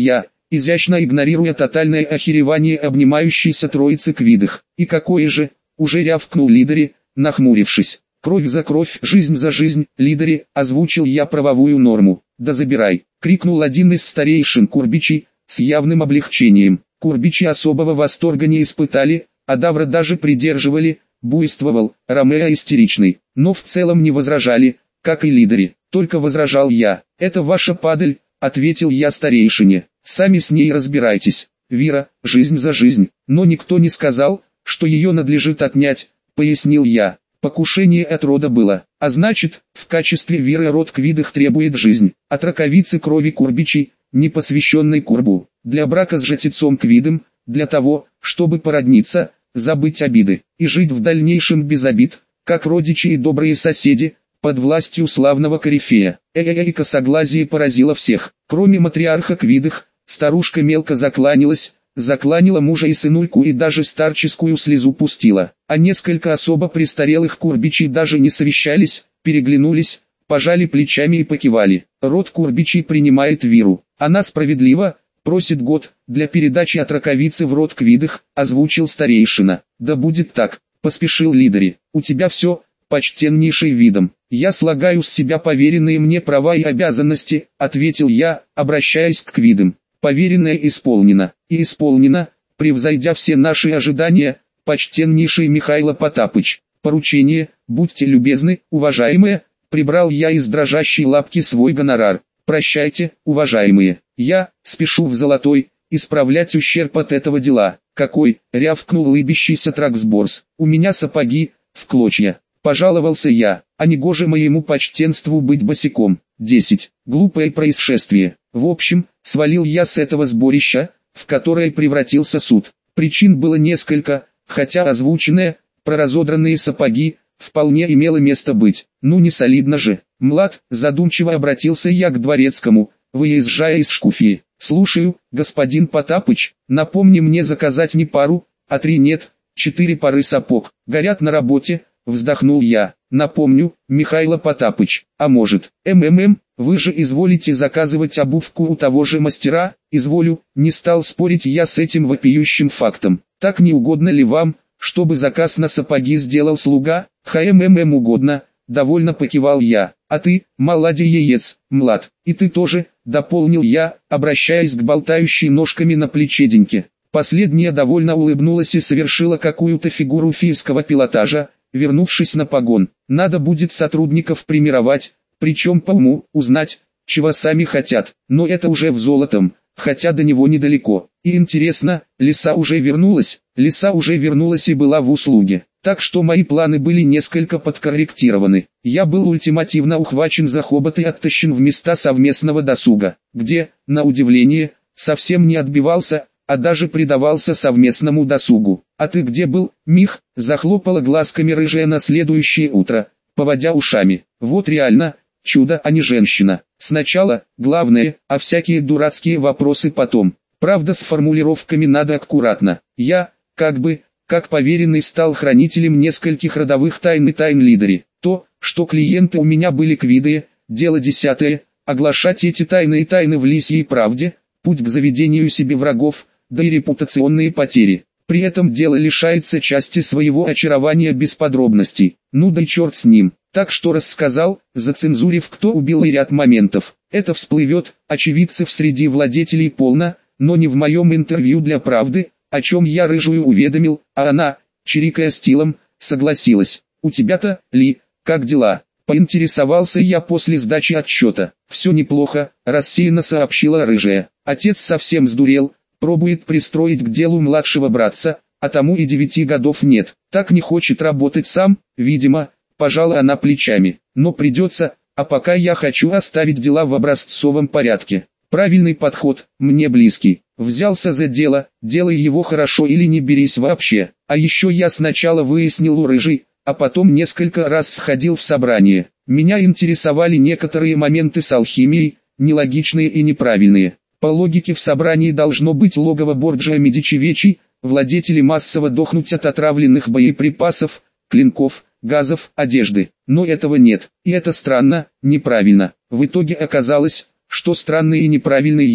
изящно игнорируя тотальное охеревание обнимающейся троицы квидых. И какое же, уже рявкнул Лидери, нахмурившись. Кровь за кровь, жизнь за жизнь, Лидери, озвучил я правовую норму. Да забирай, крикнул один из старейшин Курбичей, с явным облегчением. Курбичи особого восторга не испытали, а Давра даже придерживали, буйствовал, Ромео истеричный, но в целом не возражали, как и Лидери. Только возражал я. Это ваша падаль, ответил я старейшине. Сами с ней разбирайтесь. Вира, жизнь за жизнь. Но никто не сказал, что ее надлежит отнять, пояснил я. Покушение от рода было, а значит, в качестве Виры род Квидых требует жизнь. От раковицы крови Курбичей, не посвященной Курбу, для брака с жрецом Квидом, для того, чтобы породниться, забыть обиды, и жить в дальнейшем без обид, как родичи и добрые соседи, под властью славного корифея. Эй-эй-эй, косоглазие поразило всех, кроме матриарха Квидых. Старушка мелко закланялась, закланила мужа и сынульку и даже старческую слезу пустила, а несколько особо престарелых Курбичей даже не совещались, переглянулись, пожали плечами и покивали. Род Курбичей принимает Виру, она справедлива, просит год, для передачи от раковицы в род Квидых, озвучил старейшина. Да будет так, поспешил Лидери, у тебя все, почтеннейший видом. Я слагаю с себя поверенные мне права и обязанности, ответил я, обращаясь к Квидам. Поверенное исполнено, и исполнено, превзойдя все наши ожидания, почтеннейший Михаил Потапыч. Поручение, будьте любезны, уважаемые, прибрал я из дрожащей лапки свой гонорар. Прощайте, уважаемые, я спешу в Золотой, исправлять ущерб от этого дела. Какой, рявкнул улыбящийся Траксборс, у меня сапоги, в клочья. Пожаловался я, а негоже моему почтенству быть босиком. десять. Глупое происшествие. В общем, свалил я с этого сборища, в которое превратился суд. Причин было несколько, хотя озвученное, про разодранные сапоги, вполне имело место быть. Ну не солидно же. Млад, задумчиво обратился я к дворецкому, выезжая из Шкуфии. Слушаю, господин Потапыч, напомни мне заказать не пару, а три нет, четыре пары сапог. Горят на работе. Вздохнул я. Напомню, Михаил Потапыч, а может, МММ, вы же изволите заказывать обувку у того же мастера? Изволю, не стал спорить я с этим вопиющим фактом. Так не угодно ли вам, чтобы заказ на сапоги сделал слуга? ХМММ угодно, довольно покивал я. А ты, молодец, Млад, и ты тоже, дополнил я, обращаясь к болтающей ножками на плече Деньке. Последняя довольно улыбнулась и совершила какую-то фигуру фийского пилотажа, вернувшись на погон. Надо будет сотрудников премировать, причем по уму, узнать, чего сами хотят, но это уже в золотом, хотя до него недалеко. И интересно, Лиса уже вернулась, Лиса уже вернулась и была в услуге. Так что мои планы были несколько подкорректированы. Я был ультимативно ухвачен за хобот и оттащен в места совместного досуга, где, на удивление, совсем не отбивался, а даже предавался совместному досугу. «А ты где был, Мих?» – захлопала глазками рыжая на следующее утро, поводя ушами. «Вот реально, чудо, а не женщина. Сначала, главное, а всякие дурацкие вопросы потом. Правда, с формулировками надо аккуратно. Я, как бы, как поверенный, стал хранителем нескольких родовых тайн и тайн Лидери. То, что клиенты у меня были квидые, дело десятое, оглашать эти тайны и тайны в лисьей правде, путь к заведению себе врагов, да и репутационные потери. При этом дело лишается части своего очарования без подробностей. Ну да и черт с ним. Так что рассказал, зацензурив, кто убил, и ряд моментов. Это всплывет, очевидцев среди владетелей полно, но не в моем интервью для правды, о чем я рыжую уведомил, а она, чирикая стилом, согласилась. «У тебя-то, Ли, как дела?» Поинтересовался я после сдачи отчета. «Все неплохо», рассеянно сообщила рыжая. «Отец совсем сдурел, пробует пристроить к делу младшего братца, а тому и девяти годов нет. Так не хочет работать сам, видимо», пожала она плечами. «Но придется, а пока я хочу оставить дела в образцовом порядке. Правильный подход, мне близкий. Взялся за дело, делай его хорошо или не берись вообще. А еще я сначала выяснил у рыжей, а потом несколько раз сходил в собрание. Меня интересовали некоторые моменты с алхимией, нелогичные и неправильные. По логике в собрании должно быть логово Борджиа Медичи Вечи, владетели массово дохнуть от отравленных боеприпасов, клинков, газов, одежды. Но этого нет, и это странно, неправильно. В итоге оказалось, что странный и неправильный я.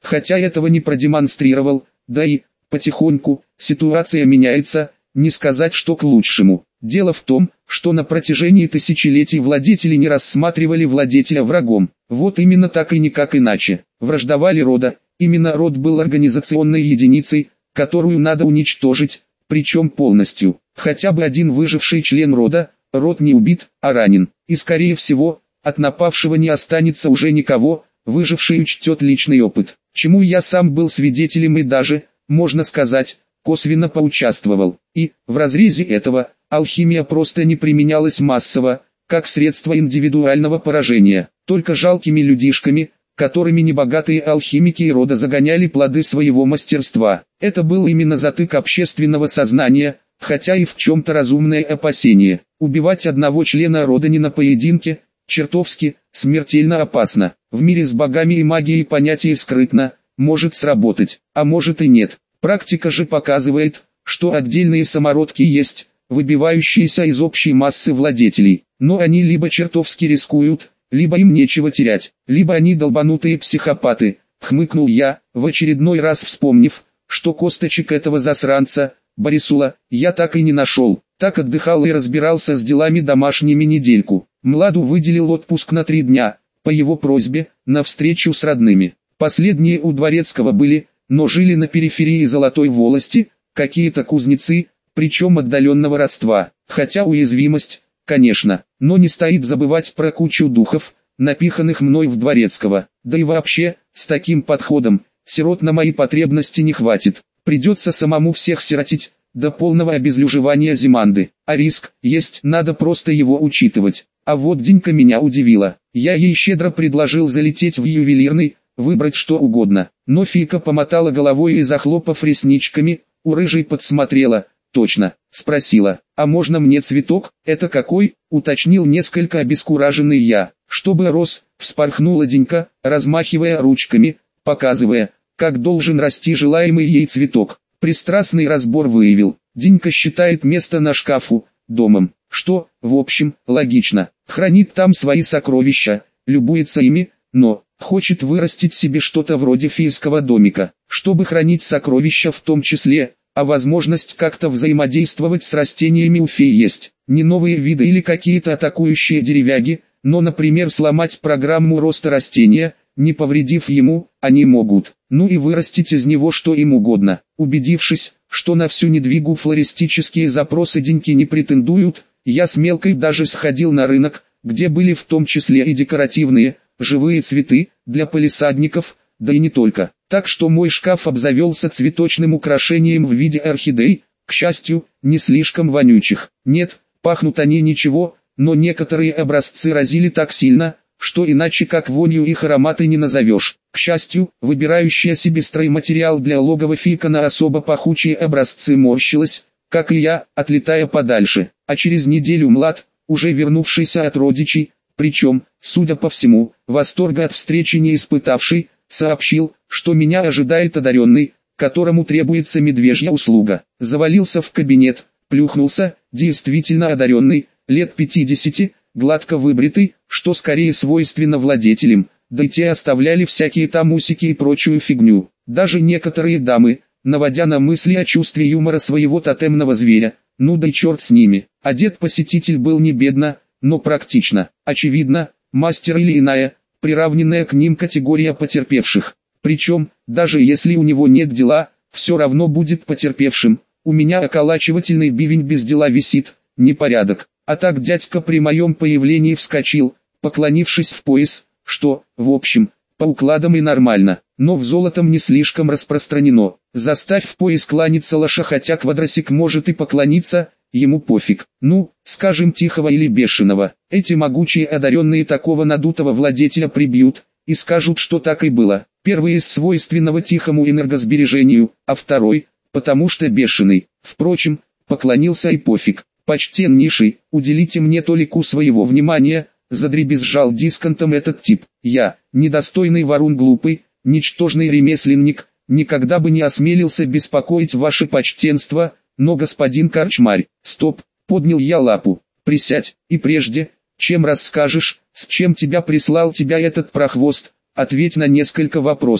хотя этого не продемонстрировал, да и, потихоньку, ситуация меняется, не сказать что к лучшему. Дело в том, что на протяжении тысячелетий владетели не рассматривали владетеля врагом. Вот именно так и никак иначе. Враждовали рода, именно род был организационной единицей, которую надо уничтожить, причем полностью. Хотя бы один выживший член рода, род не убит, а ранен. И скорее всего, от напавшего не останется уже никого, выживший учтет личный опыт. Чему я сам был свидетелем и даже, можно сказать, косвенно поучаствовал. И, в разрезе этого, алхимия просто не применялась массово, как средство индивидуального поражения. Только жалкими людишками, которыми небогатые алхимики и рода загоняли плоды своего мастерства. Это был именно затык общественного сознания, хотя и в чем-то разумное опасение. Убивать одного члена рода не на поединке, чертовски, смертельно опасно. В мире с богами и магией понятие скрытно, может сработать, а может и нет. Практика же показывает, что отдельные самородки есть, выбивающиеся из общей массы владетелей. Но они либо чертовски рискуют, либо им нечего терять, либо они долбанутые психопаты, хмыкнул я, в очередной раз вспомнив, что косточек этого засранца, Борисула, я так и не нашел. Так отдыхал и разбирался с делами домашними недельку. Младу выделил отпуск на три дня, по его просьбе, на встречу с родными. Последние у Дворецкого были, но жили на периферии Золотой волости, какие-то кузнецы, причем отдаленного родства. Хотя уязвимость, конечно, но не стоит забывать про кучу духов, напиханных мной в Дворецкого. Да и вообще, с таким подходом, сирот на мои потребности не хватит. Придется самому всех сиротить, до полного обезлюжевания Зиманды. А риск есть, надо просто его учитывать. А вот Денька меня удивила. Я ей щедро предложил залететь в ювелирный, выбрать что угодно. Но Фика помотала головой и, захлопав ресничками, у рыжей подсмотрела. Точно, спросила, а можно мне цветок? Это какой? Уточнил несколько обескураженный я. Чтобы рос, вспорхнула Денька, размахивая ручками, показывая, как должен расти желаемый ей цветок. Пристрастный разбор выявил. Денька считает место на шкафу домом, что, в общем, логично. Хранит там свои сокровища, любуется ими, но хочет вырастить себе что-то вроде фейского домика, чтобы хранить сокровища в том числе, а возможность как-то взаимодействовать с растениями у фей есть. Не новые виды или какие-то атакующие деревяги, но, например, сломать программу роста растения, не повредив ему, они могут. Ну и вырастить из него что им угодно. Убедившись, что на всю недвигу флористические запросы Деньки не претендуют, я с Мелкой даже сходил на рынок, где были в том числе и декоративные, живые цветы, для палисадников, да и не только. Так что мой шкаф обзавелся цветочным украшением в виде орхидей, к счастью, не слишком вонючих. Нет, пахнут они ничего, но некоторые образцы разили так сильно, что иначе как вонью их ароматы не назовешь. К счастью, выбирающая себе стройматериал для логова Фика на особо пахучие образцы морщилась, как и я, отлетая подальше. А через неделю Млад, уже вернувшийся от родичей, причем, судя по всему, восторга от встречи не испытавший, сообщил, что меня ожидает одаренный, которому требуется медвежья услуга. Завалился в кабинет, плюхнулся, действительно одаренный, лет пятидесяти, гладко выбритый, что скорее свойственно владетелям, да и те оставляли всякие там усики и прочую фигню. Даже некоторые дамы, наводя на мысли о чувстве юмора своего тотемного зверя, ну да и черт с ними. Одет посетитель был не бедно, но практично. Очевидно, мастер или иная, приравненная к ним категория потерпевших. Причем, даже если у него нет дела, все равно будет потерпевшим. У меня околачивательный бивень без дела висит, непорядок. А так дядька при моем появлении вскочил, поклонившись в пояс, что, в общем, по укладам и нормально, но в золотом не слишком распространено. Заставь в пояс кланяться лоша, хотя квадросик может и поклониться, ему пофиг. Ну, скажем, тихого или бешеного. Эти могучие одаренные такого надутого владетеля прибьют, и скажут, что так и было. Первый из свойственного тихому энергосбережению, а второй, потому что бешеный. Впрочем, поклонился и пофиг. Почтеннейший, уделите мне толику своего внимания, задребезжал дисконтом этот тип. Я, недостойный ворун глупый, ничтожный ремесленник, никогда бы не осмелился беспокоить ваше почтенство, но господин Корчмарь, стоп, поднял я лапу, присядь, и прежде, чем расскажешь, с чем тебя прислал тебя этот прохвост, ответь на несколько вопросов.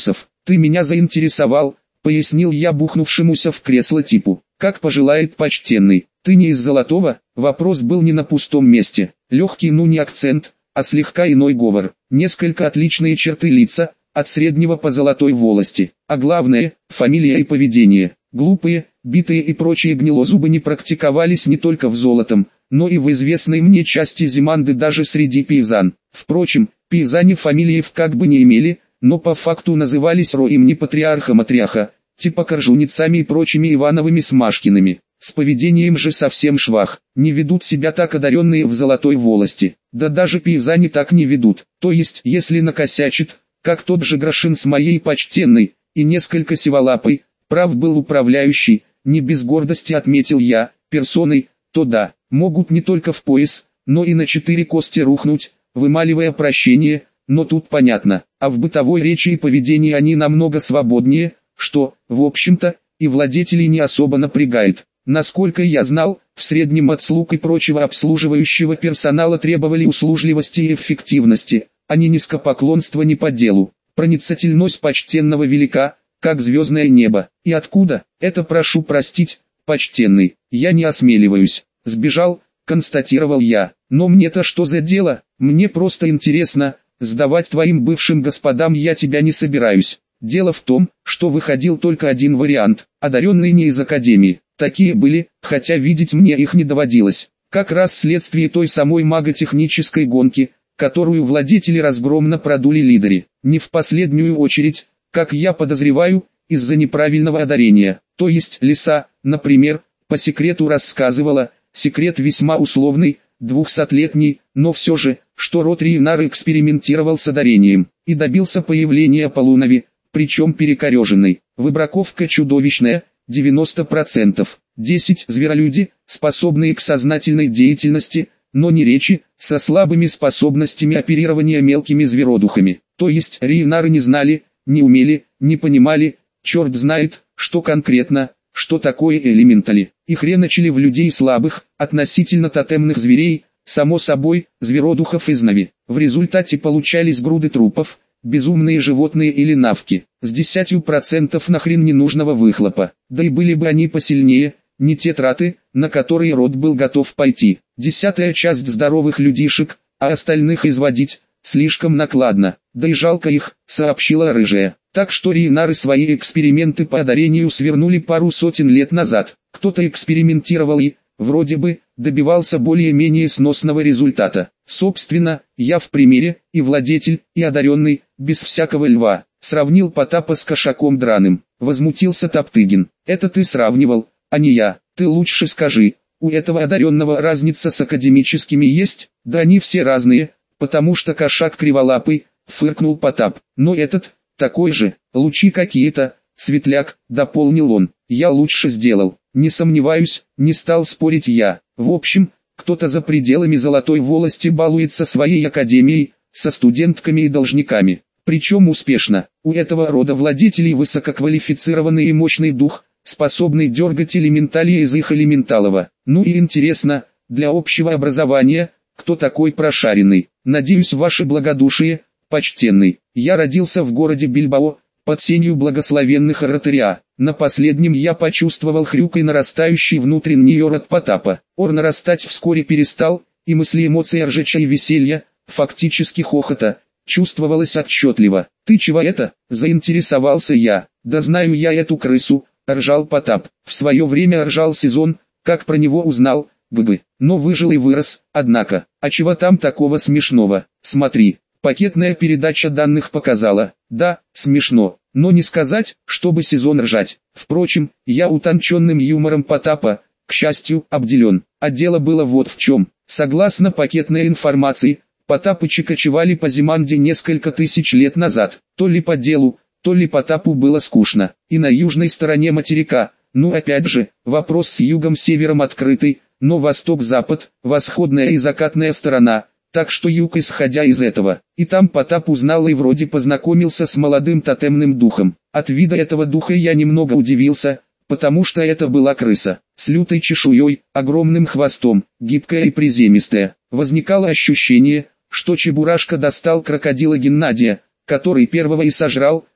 Ты меня заинтересовал, пояснил я бухнувшемуся в кресло типу. Как пожелает почтенный. Ты не из Золотого? Вопрос был не на пустом месте. Легкий, ну не акцент, а слегка иной говор. Несколько отличные черты лица, от среднего по золотой волости. А главное, фамилия и поведение. Глупые, битые и прочие гнилозубы не практиковались не только в Золотом, но и в известной мне части Зиманды, даже среди пейзан. Впрочем, пейзане фамилиев как бы не имели, но по факту назывались ро имени патриарха-матряха, типа Коржуницами и прочими Ивановыми Смашкиными. С поведением же совсем швах, не ведут себя так одаренные в золотой волости, да даже пейзане так не ведут, то есть если накосячит, как тот же Грошин с моей почтенной, и несколько сиволапой, прав был управляющий, не без гордости отметил я, персоной, то да, могут не только в пояс, но и на четыре кости рухнуть, вымаливая прощение, но тут понятно, а в бытовой речи и поведении они намного свободнее, что, в общем-то, и владетелей не особо напрягает. Насколько я знал, в среднем от слуг и прочего обслуживающего персонала требовали услужливости и эффективности, а не низкопоклонства не по делу. Проницательность почтенного велика, как звездное небо. И откуда? Это прошу простить, почтенный, я не осмеливаюсь. Сбежал, констатировал я. Но мне-то что за дело? Мне просто интересно, сдавать твоим бывшим господам я тебя не собираюсь. Дело в том, что выходил только один вариант, одаренный не из академии. Такие были, хотя видеть мне их не доводилось. Как раз вследствие той самой маготехнической гонки, которую владетели разгромно продули лидеры. Не в последнюю очередь, как я подозреваю, из-за неправильного одарения. То есть Лиса, например, по секрету рассказывала, секрет весьма условный, двухсотлетний, но все же, что род Риенар экспериментировал с одарением, и добился появления Полунови, причем перекореженной. Выбраковка чудовищная, девяносто процентов. десять зверолюди, способные к сознательной деятельности, но не речи, со слабыми способностями оперирования мелкими зверодухами. То есть Риенары не знали, не умели, не понимали, черт знает, что конкретно, что такое элементали. Их реночили в людей слабых, относительно тотемных зверей, само собой, зверодухов из Нави. В результате получались груды трупов, безумные животные или навки, с десятью процентов нахрен ненужного выхлопа. Да и были бы они посильнее, не те траты, на которые род был готов пойти. Десятая часть здоровых людишек, а остальных изводить, слишком накладно, да и жалко их, сообщила рыжая. Так что Риенары свои эксперименты по одарению свернули пару сотен лет назад. Кто-то экспериментировал и, вроде бы, добивался более-менее сносного результата. Собственно, я в примере, и владетель, и одаренный, без всякого льва, сравнил Потапа с кошаком драным. Возмутился Топтыгин. Это ты сравнивал, а не я. Ты лучше скажи, у этого одаренного разница с академическими есть? Да они все разные, потому что кошак криволапый, фыркнул Потап. Но этот, такой же, лучи какие-то, светляк, дополнил он. Я лучше сделал. Не сомневаюсь, не стал спорить я. В общем, кто-то за пределами золотой волости балуется своей академией, со студентками и должниками. Причем успешно. У этого рода владетелей высококвалифицированный и мощный дух, способный дергать элементалии из их элементалова. Ну и интересно, для общего образования, кто такой прошаренный. Надеюсь, ваше благодушие, почтенный. Я родился в городе Бильбао, под сенью благословенных Ораториа. На последнем я почувствовал хрюк и нарастающий внутренний ор от Потапа. Ор нарастать вскоре перестал, и мысли, эмоции ржача и веселья, фактически хохота, чувствовалось отчетливо. «Ты чего это?» – заинтересовался я. «Да знаю я эту крысу», – ржал Потап. В свое время ржал Сезон, как про него узнал, бы-бы. Но выжил и вырос, однако. А чего там такого смешного? Смотри. Пакетная передача данных показала. Да, смешно, но не сказать, чтобы Сезон ржать. Впрочем, я утонченным юмором Потапа, к счастью, обделен. А дело было вот в чем. Согласно пакетной информации, Потапычи кочевали по Зиманде несколько тысяч лет назад. То ли по делу, то ли Потапу было скучно. И на южной стороне материка, ну опять же, вопрос с югом-севером открытый, но восток-запад, восходная и закатная сторона. Так что юг, исходя из этого, и там Потап узнал и вроде познакомился с молодым тотемным духом. От вида этого духа я немного удивился, потому что это была крыса, с лютой чешуей, огромным хвостом, гибкая и приземистая. Возникало ощущение, что Чебурашка достал крокодила Геннадия, который первого и сожрал,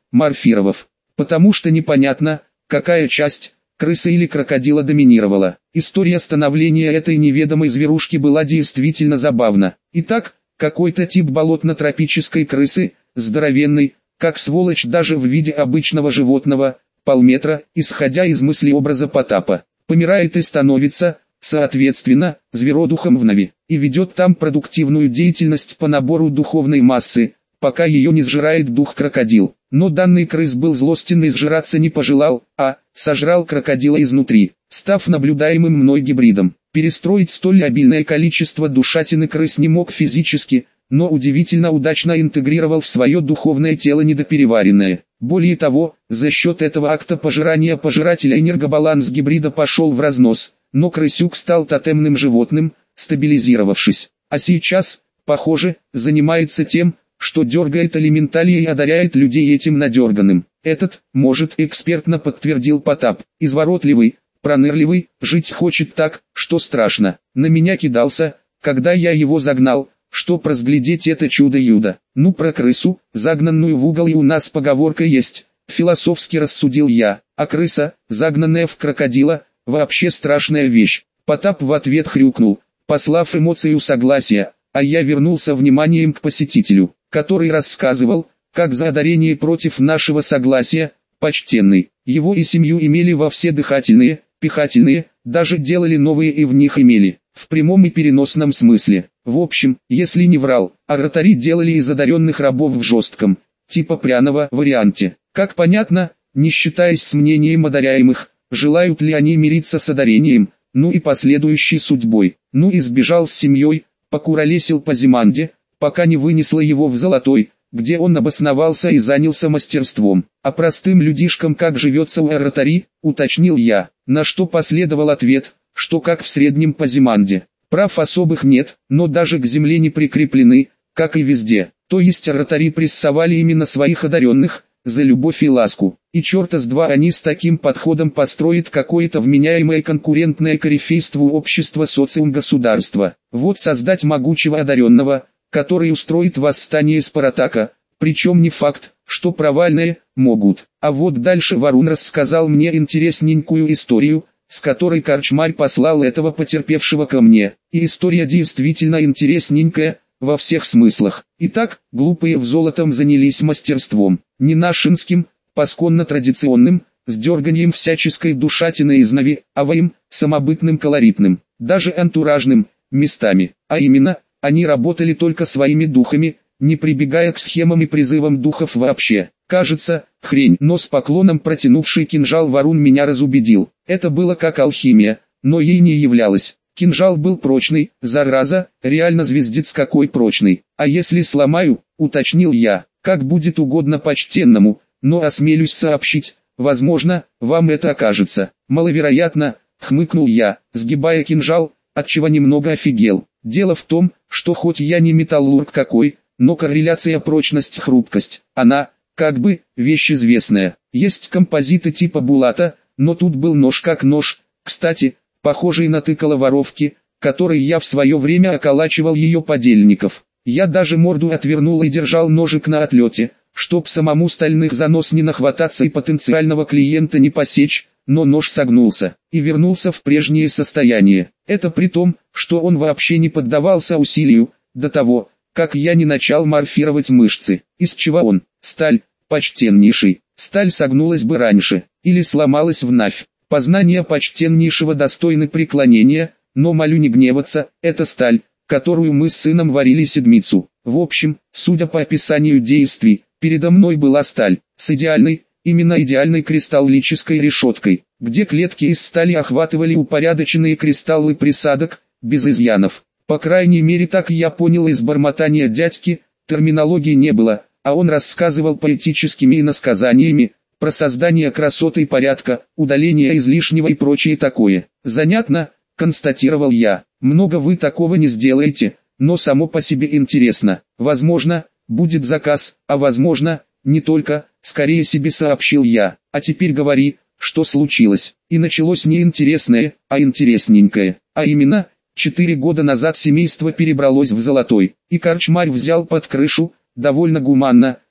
морфировав. Потому что непонятно, какая часть, крысы или крокодила, доминировала. История становления этой неведомой зверушки была действительно забавна. Итак, какой-то тип болотно-тропической крысы, здоровенный, как сволочь даже в виде обычного животного, полметра, исходя из мыслеобраза Потапа, помирает и становится, соответственно, зверодухом вновь, и ведет там продуктивную деятельность по набору духовной массы, пока ее не сжирает дух-крокодил. Но данный крыс был злостен и сжираться не пожелал, а сожрал крокодила изнутри, став наблюдаемым мной гибридом. Перестроить столь обильное количество душатины крыс не мог физически, но удивительно удачно интегрировал в свое духовное тело недопереваренное. Более того, за счет этого акта пожирания пожирателя энергобаланс гибрида пошел в разнос, но крысюк стал тотемным животным, стабилизировавшись. А сейчас, похоже, занимается тем, что дергает элементалия и одаряет людей этим надерганным. Этот, может, экспертно подтвердил Потап, изворотливый, пронырливый, жить хочет так, что страшно. На меня кидался, когда я его загнал, чтоб разглядеть это чудо-юдо. Ну, про крысу, загнанную в угол, и у нас поговорка есть, философски рассудил я, а крыса, загнанная в крокодила, вообще страшная вещь. Потап в ответ хрюкнул, послав эмоцию согласия, а я вернулся вниманием к посетителю, который рассказывал, как за одарение против нашего согласия, почтенный, его и семью имели во все дыхательные, пихательные, даже делали новые и в них имели, в прямом и переносном смысле. В общем, если не врал, а ротари делали из одаренных рабов в жестком, типа пряного варианте. Как понятно, не считаясь с мнением одаряемых, желают ли они мириться с одарением, ну и последующей судьбой. Ну и сбежал с семьей, покуролесил по Зиманде, пока не вынесло его в Золотой, где он обосновался и занялся мастерством. А простым людишкам как живется у ротари, уточнил я, на что последовал ответ, что как в среднем по Зиманде. Прав особых нет, но даже к земле не прикреплены, как и везде. То есть ротари прессовали именно своих одаренных, за любовь и ласку. И черта с два они с таким подходом построят какое-то вменяемое конкурентное корифейству общества социум государства. Вот создать могучего одаренного, который устроит восстание Спартака, причем не факт, что провальные, могут. А вот дальше Варун рассказал мне интересненькую историю, с которой корчмарь послал этого потерпевшего ко мне. И история действительно интересненькая, во всех смыслах. Итак, глупые в золотом занялись мастерством, не нашинским, посконно традиционным, с дерганием всяческой душатины из нави, а воим, самобытным колоритным, даже антуражным, местами. А именно, они работали только своими духами, не прибегая к схемам и призывам духов вообще. Кажется, хрень, но с поклоном протянувший кинжал Варун меня разубедил. Это было как алхимия, но ей не являлось. Кинжал был прочный, зараза, реально звездец какой прочный. А если сломаю, уточнил я, как будет угодно почтенному, но осмелюсь сообщить, возможно, вам это окажется маловероятно, хмыкнул я, сгибая кинжал, отчего немного офигел. Дело в том, что хоть я не металлург какой, но корреляция прочность-хрупкость, она, как бы, вещь известная. Есть композиты типа Булата, но тут был нож как нож, кстати, похожий на тыкало воровки, который я в свое время околачивал ее подельников. Я даже морду отвернул и держал ножик на отлете, чтоб самому стальных занос не нахвататься и потенциального клиента не посечь, но нож согнулся и вернулся в прежнее состояние. Это при том, что он вообще не поддавался усилию, до того, как я не начал морфировать мышцы. Из чего он? Сталь, почтеннейший. Сталь согнулась бы раньше, или сломалась вновь. Познания почтеннейшего достойны преклонения, но молю не гневаться, это сталь, которую мы с сыном варили седмицу. В общем, судя по описанию действий, передо мной была сталь, с идеальной, именно идеальной кристаллической решеткой, где клетки из стали охватывали упорядоченные кристаллы присадок, без изъянов. По крайней мере так я понял из бормотания дядьки, терминологии не было, а он рассказывал поэтическими иносказаниями, про создание красоты и порядка, удаление излишнего и прочее такое. Занятно, констатировал я. Много вы такого не сделаете, но само по себе интересно. Возможно, будет заказ, а возможно, не только, скорее себе сообщил я. А теперь говори, что случилось. И началось не интересное, а интересненькое. А именно, четыре года назад семейство перебралось в Золотой, и корчмарь взял под крышу, довольно гуманно,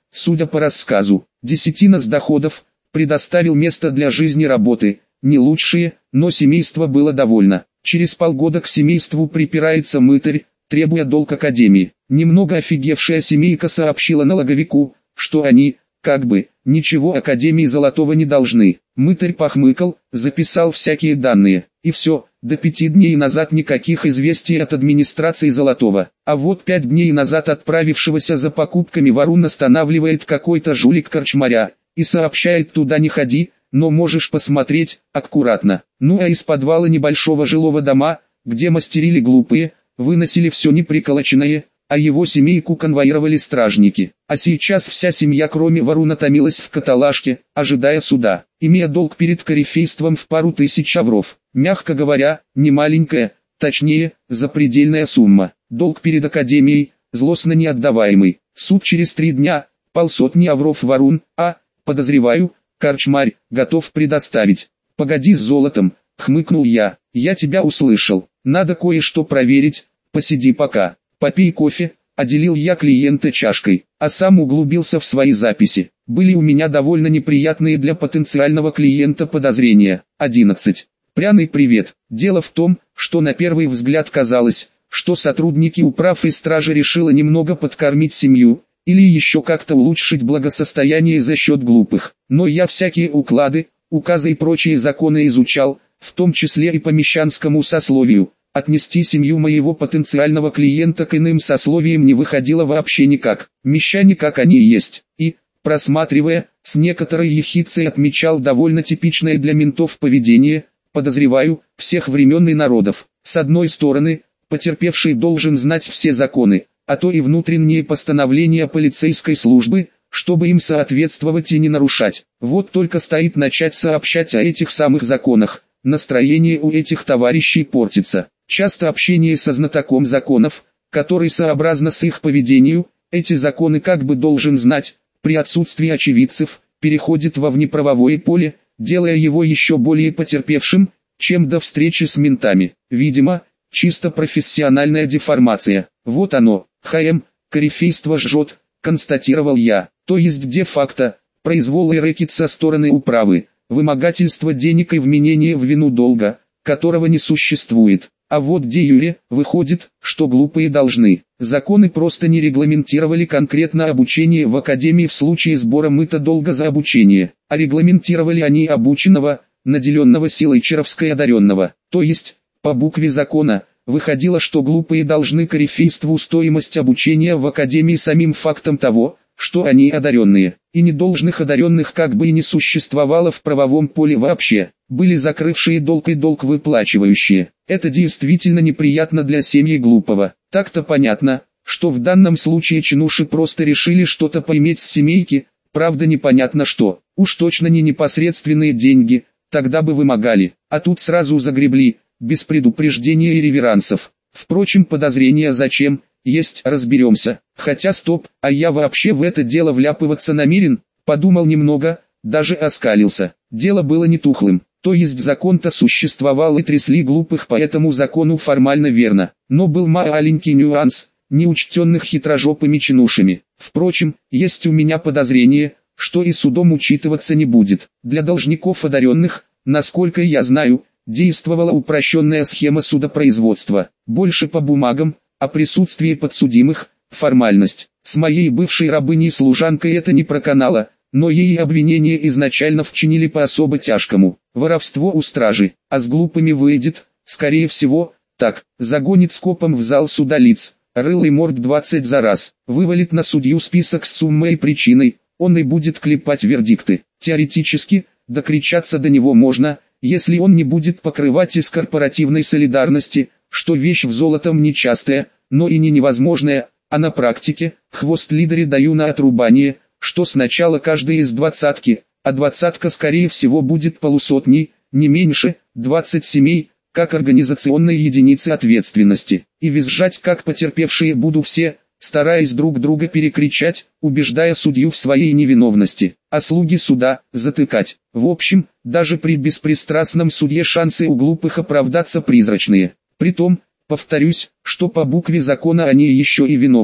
судя по рассказу, десятина с доходов, предоставил место для жизни работы, не лучшие, но семейство было довольно. Через полгода к семейству припирается мытарь, требуя долг академии. Немного офигевшая семейка сообщила налоговику, что они, как бы, ничего академии Золотого не должны. Мытарь похмыкал, записал всякие данные, и все, до пяти дней назад никаких известий от администрации Золотого. А вот пять дней назад отправившегося за покупками ворун останавливает какой-то жулик корчмаря, и сообщает: туда не ходи, но можешь посмотреть, аккуратно. Ну а из подвала небольшого жилого дома, где мастерили глупые, выносили все неприколоченное, а его семейку конвоировали стражники. А сейчас вся семья кроме ворона томилась в каталажке, ожидая суда, имея долг перед корифейством в пару тысяч авров. Мягко говоря, не маленькая, точнее, запредельная сумма. Долг перед академией, злостно неотдаваемый. Суд через три дня, полсотни авров ворун, а, подозреваю, корчмарь, готов предоставить. Погоди с золотом, хмыкнул я, я тебя услышал, надо кое-что проверить, посиди пока, попей кофе, отделил я клиента чашкой, а сам углубился в свои записи. Были у меня довольно неприятные для потенциального клиента подозрения. одиннадцать. Пряный привет. Дело в том, что на первый взгляд казалось, что сотрудники управ и стражи решили немного подкормить семью, или еще как-то улучшить благосостояние за счет глупых. Но я всякие уклады, указы и прочие законы изучал, в том числе и по мещанскому сословию. Отнести семью моего потенциального клиента к иным сословиям не выходило вообще никак. Мещане как они есть. И, просматривая, с некоторой ехидцей отмечал довольно типичное для ментов поведение, подозреваю, всех времен и народов. С одной стороны, потерпевший должен знать все законы, а то и внутренние постановления полицейской службы, чтобы им соответствовать и не нарушать. Вот только стоит начать сообщать о этих самых законах, настроение у этих товарищей портится. Часто общение со знатоком законов, который сообразно с их поведению, эти законы как бы должен знать, при отсутствии очевидцев, переходит во внеправовое поле, делая его еще более потерпевшим, чем до встречи с ментами. Видимо, чисто профессиональная деформация. Вот оно, ХМ, корифейство жжет, констатировал я. То есть де-факто, произвол и рэкет со стороны управы, вымогательство денег и вменение в вину долга, которого не существует. А вот де-юре, выходит, что глупые должны. Законы просто не регламентировали конкретно обучение в академии в случае сбора мыта долга за обучение, а регламентировали они обученного, наделенного силой чаровской одаренного. То есть, по букве закона, выходило, что глупые должны корифейству стоимость обучения в академии самим фактом того, что они одаренные, и недолжных одаренных как бы и не существовало в правовом поле вообще, были закрывшие долг и долг выплачивающие. Это действительно неприятно для семьи глупого. Так-то понятно, что в данном случае чинуши просто решили что-то поиметь с семейки, правда непонятно что, уж точно не непосредственные деньги, тогда бы вымогали, а тут сразу загребли, без предупреждения и реверансов. Впрочем, подозрения зачем, есть, разберемся. Хотя стоп, а я вообще в это дело вляпываться намерен, подумал немного, даже оскалился. Дело было не тухлым, то есть закон-то существовал и трясли глупых по этому закону формально верно, но был маленький нюанс, неучтенных хитрожопыми чинушами. Впрочем, есть у меня подозрение, что и судом учитываться не будет. Для должников одаренных, насколько я знаю, действовала упрощенная схема судопроизводства, больше по бумагам, а присутствие подсудимых – формальность. С моей бывшей рабыней-служанкой это не проканало, но ей обвинение изначально вчинили по особо тяжкому – воровство у стражи, а с глупыми выйдет, скорее всего, так, загонит скопом в зал суда лиц, рылый морд двадцать за раз, вывалит на судью список с суммой и причиной, он и будет клепать вердикты. Теоретически, докричаться до него можно, если он не будет покрывать из корпоративной солидарности, что вещь в золотом нечастая, но и не невозможная, а на практике, хвост лидере даю на отрубание, что сначала каждый из двадцатки, а двадцатка скорее всего будет полусотней, не меньше, двадцать семей, как организационной единицы ответственности, и визжать как потерпевшие буду все, стараясь друг друга перекричать, убеждая судью в своей невиновности, а слуги суда затыкать. В общем, даже при беспристрастном суде шансы у глупых оправдаться призрачные. Притом, повторюсь, что по букве закона они еще и виновны.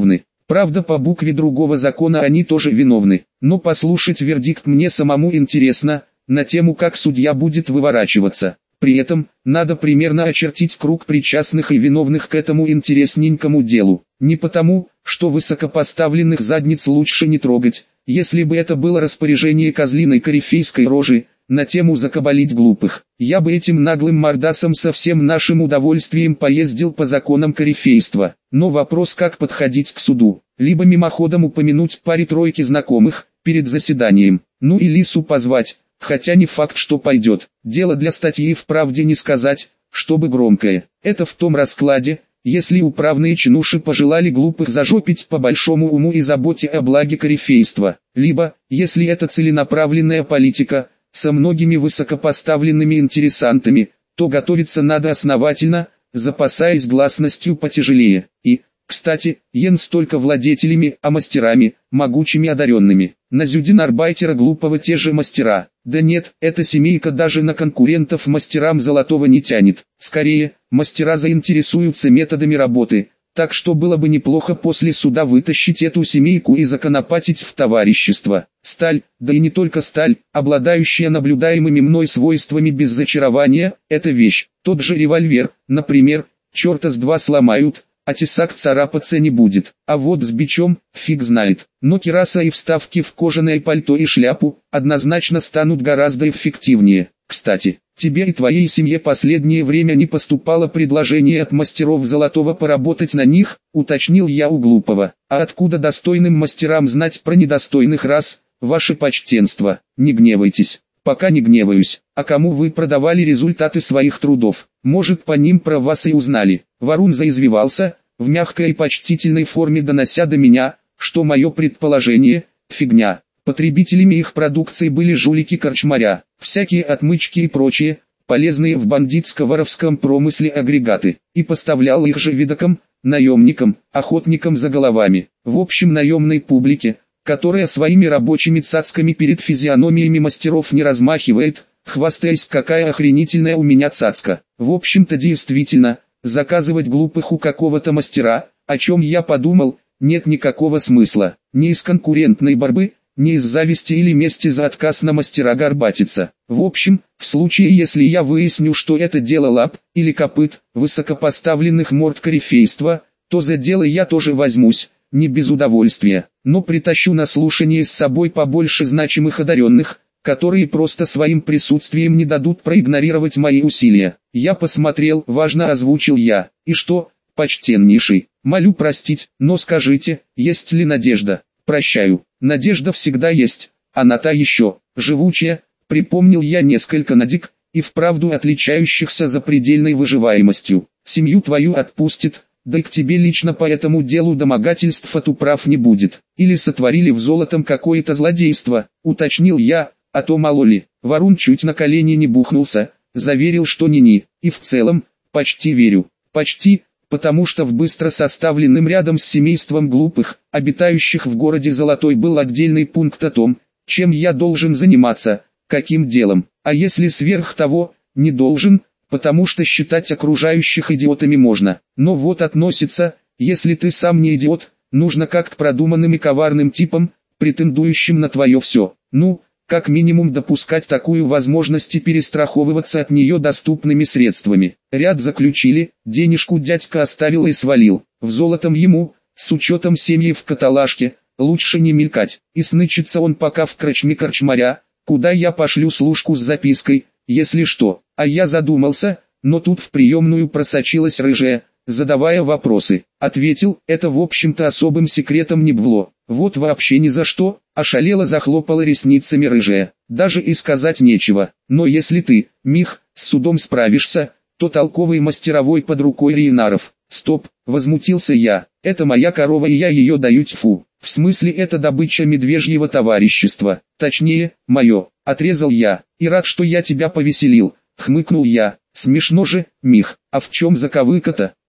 Правда, по букве другого закона они тоже виновны. Но послушать вердикт мне самому интересно, на тему, как судья будет выворачиваться. При этом, надо примерно очертить круг причастных и виновных к этому интересненькому делу. Не потому, что высокопоставленных задниц лучше не трогать, если бы это было распоряжение козлиной корифейской рожи, на тему закабалить глупых. Я бы этим наглым мордасом со всем нашим удовольствием поездил по законам корифейства. Но вопрос, как подходить к суду. Либо мимоходом упомянуть паре-тройки знакомых, перед заседанием. Ну и Лису позвать, хотя не факт, что пойдет. Дело для статьи в «Правде» не сказать, чтобы громкое. Это в том раскладе, если управные чинуши пожелали глупых зажопить по большому уму и заботе о благе корифейства. Либо, если это целенаправленная политика, со многими высокопоставленными интересантами, то готовиться надо основательно, запасаясь гласностью потяжелее. И, кстати, Йенс только владетелями, а мастерами, могучими одаренными. На Зюдинарбайтера глупого те же мастера. Да нет, эта семейка даже на конкурентов мастерам золотого не тянет. Скорее, мастера заинтересуются методами работы. Так что было бы неплохо после суда вытащить эту семейку и законопатить в товарищество. Сталь, да и не только сталь, обладающая наблюдаемыми мной свойствами без зачарования, это вещь. Тот же револьвер, например, черта с два сломают, а тесак царапаться не будет. А вот с бичом, фиг знает. Но кираса и вставки в кожаное пальто и шляпу, однозначно станут гораздо эффективнее. Кстати, тебе и твоей семье последнее время не поступало предложение от мастеров золотого поработать на них, уточнил я у глупого. А откуда достойным мастерам знать про недостойных рас, ваше почтенство? Не гневайтесь. Пока не гневаюсь. А кому вы продавали результаты своих трудов? Может, по ним про вас и узнали? Варун заизвивался, в мягкой и почтительной форме донося до меня, что мое предположение – фигня. Потребителями их продукции были жулики-корчмаря, всякие отмычки и прочие, полезные в бандитско-воровском промысле агрегаты, и поставлял их же видокам, наемникам, охотникам за головами, в общем наемной публике, которая своими рабочими цацками перед физиономиями мастеров не размахивает, хвастаясь, какая охренительная у меня цацка. В общем-то действительно, заказывать глупых у какого-то мастера, о чем я подумал, нет никакого смысла, ни из конкурентной борьбы, не из зависти или мести за отказ на мастера горбатиться. В общем, в случае если я выясню, что это дело лап, или копыт, высокопоставленных морд корифейства, то за дело я тоже возьмусь, не без удовольствия, но притащу на слушание с собой побольше значимых одаренных, которые просто своим присутствием не дадут проигнорировать мои усилия. Я посмотрел, важно озвучил я, и что, почтеннейший, молю простить, но скажите, есть ли надежда? Прощаю. Надежда всегда есть, она та еще, живучая, припомнил я несколько надик, и вправду отличающихся запредельной выживаемостью. Семью твою отпустит, да и к тебе лично по этому делу домогательств от управ не будет. Или сотворили в золотом какое-то злодейство, уточнил я, а то мало ли. Варун чуть на колени не бухнулся, заверил, что ни-ни, и в целом, почти верю, почти, потому что в быстро составленным рядом с семейством глупых, обитающих в городе Золотой, был отдельный пункт о том, чем я должен заниматься, каким делом, а если сверх того, не должен, потому что считать окружающих идиотами можно, но вот относится, если ты сам не идиот, нужно как к продуманным и коварным типам, претендующим на твое все, ну, как минимум допускать такую возможность и перестраховываться от нее доступными средствами. Ряд заключили, денежку дядька оставил и свалил, в золотом ему, с учетом семьи в каталажке, лучше не мелькать, и снычется он пока в крачме корчмаря, куда я пошлю служку с запиской, если что. А я задумался, но тут в приемную просочилась рыжая, задавая вопросы. Ответил, это в общем-то особым секретом не было. Вот вообще ни за что, ошалело захлопала ресницами рыжая. Даже и сказать нечего. Но если ты, Мих, с судом справишься, то толковый мастеровой под рукой Рейнаров. Стоп, возмутился я. Это моя корова и я ее даю, тьфу. В смысле это добыча медвежьего товарищества. Точнее, мое. Отрезал я. И рад, что я тебя повеселил. Хмыкнул я. Смешно же, Мих. А в чем заковыка-то?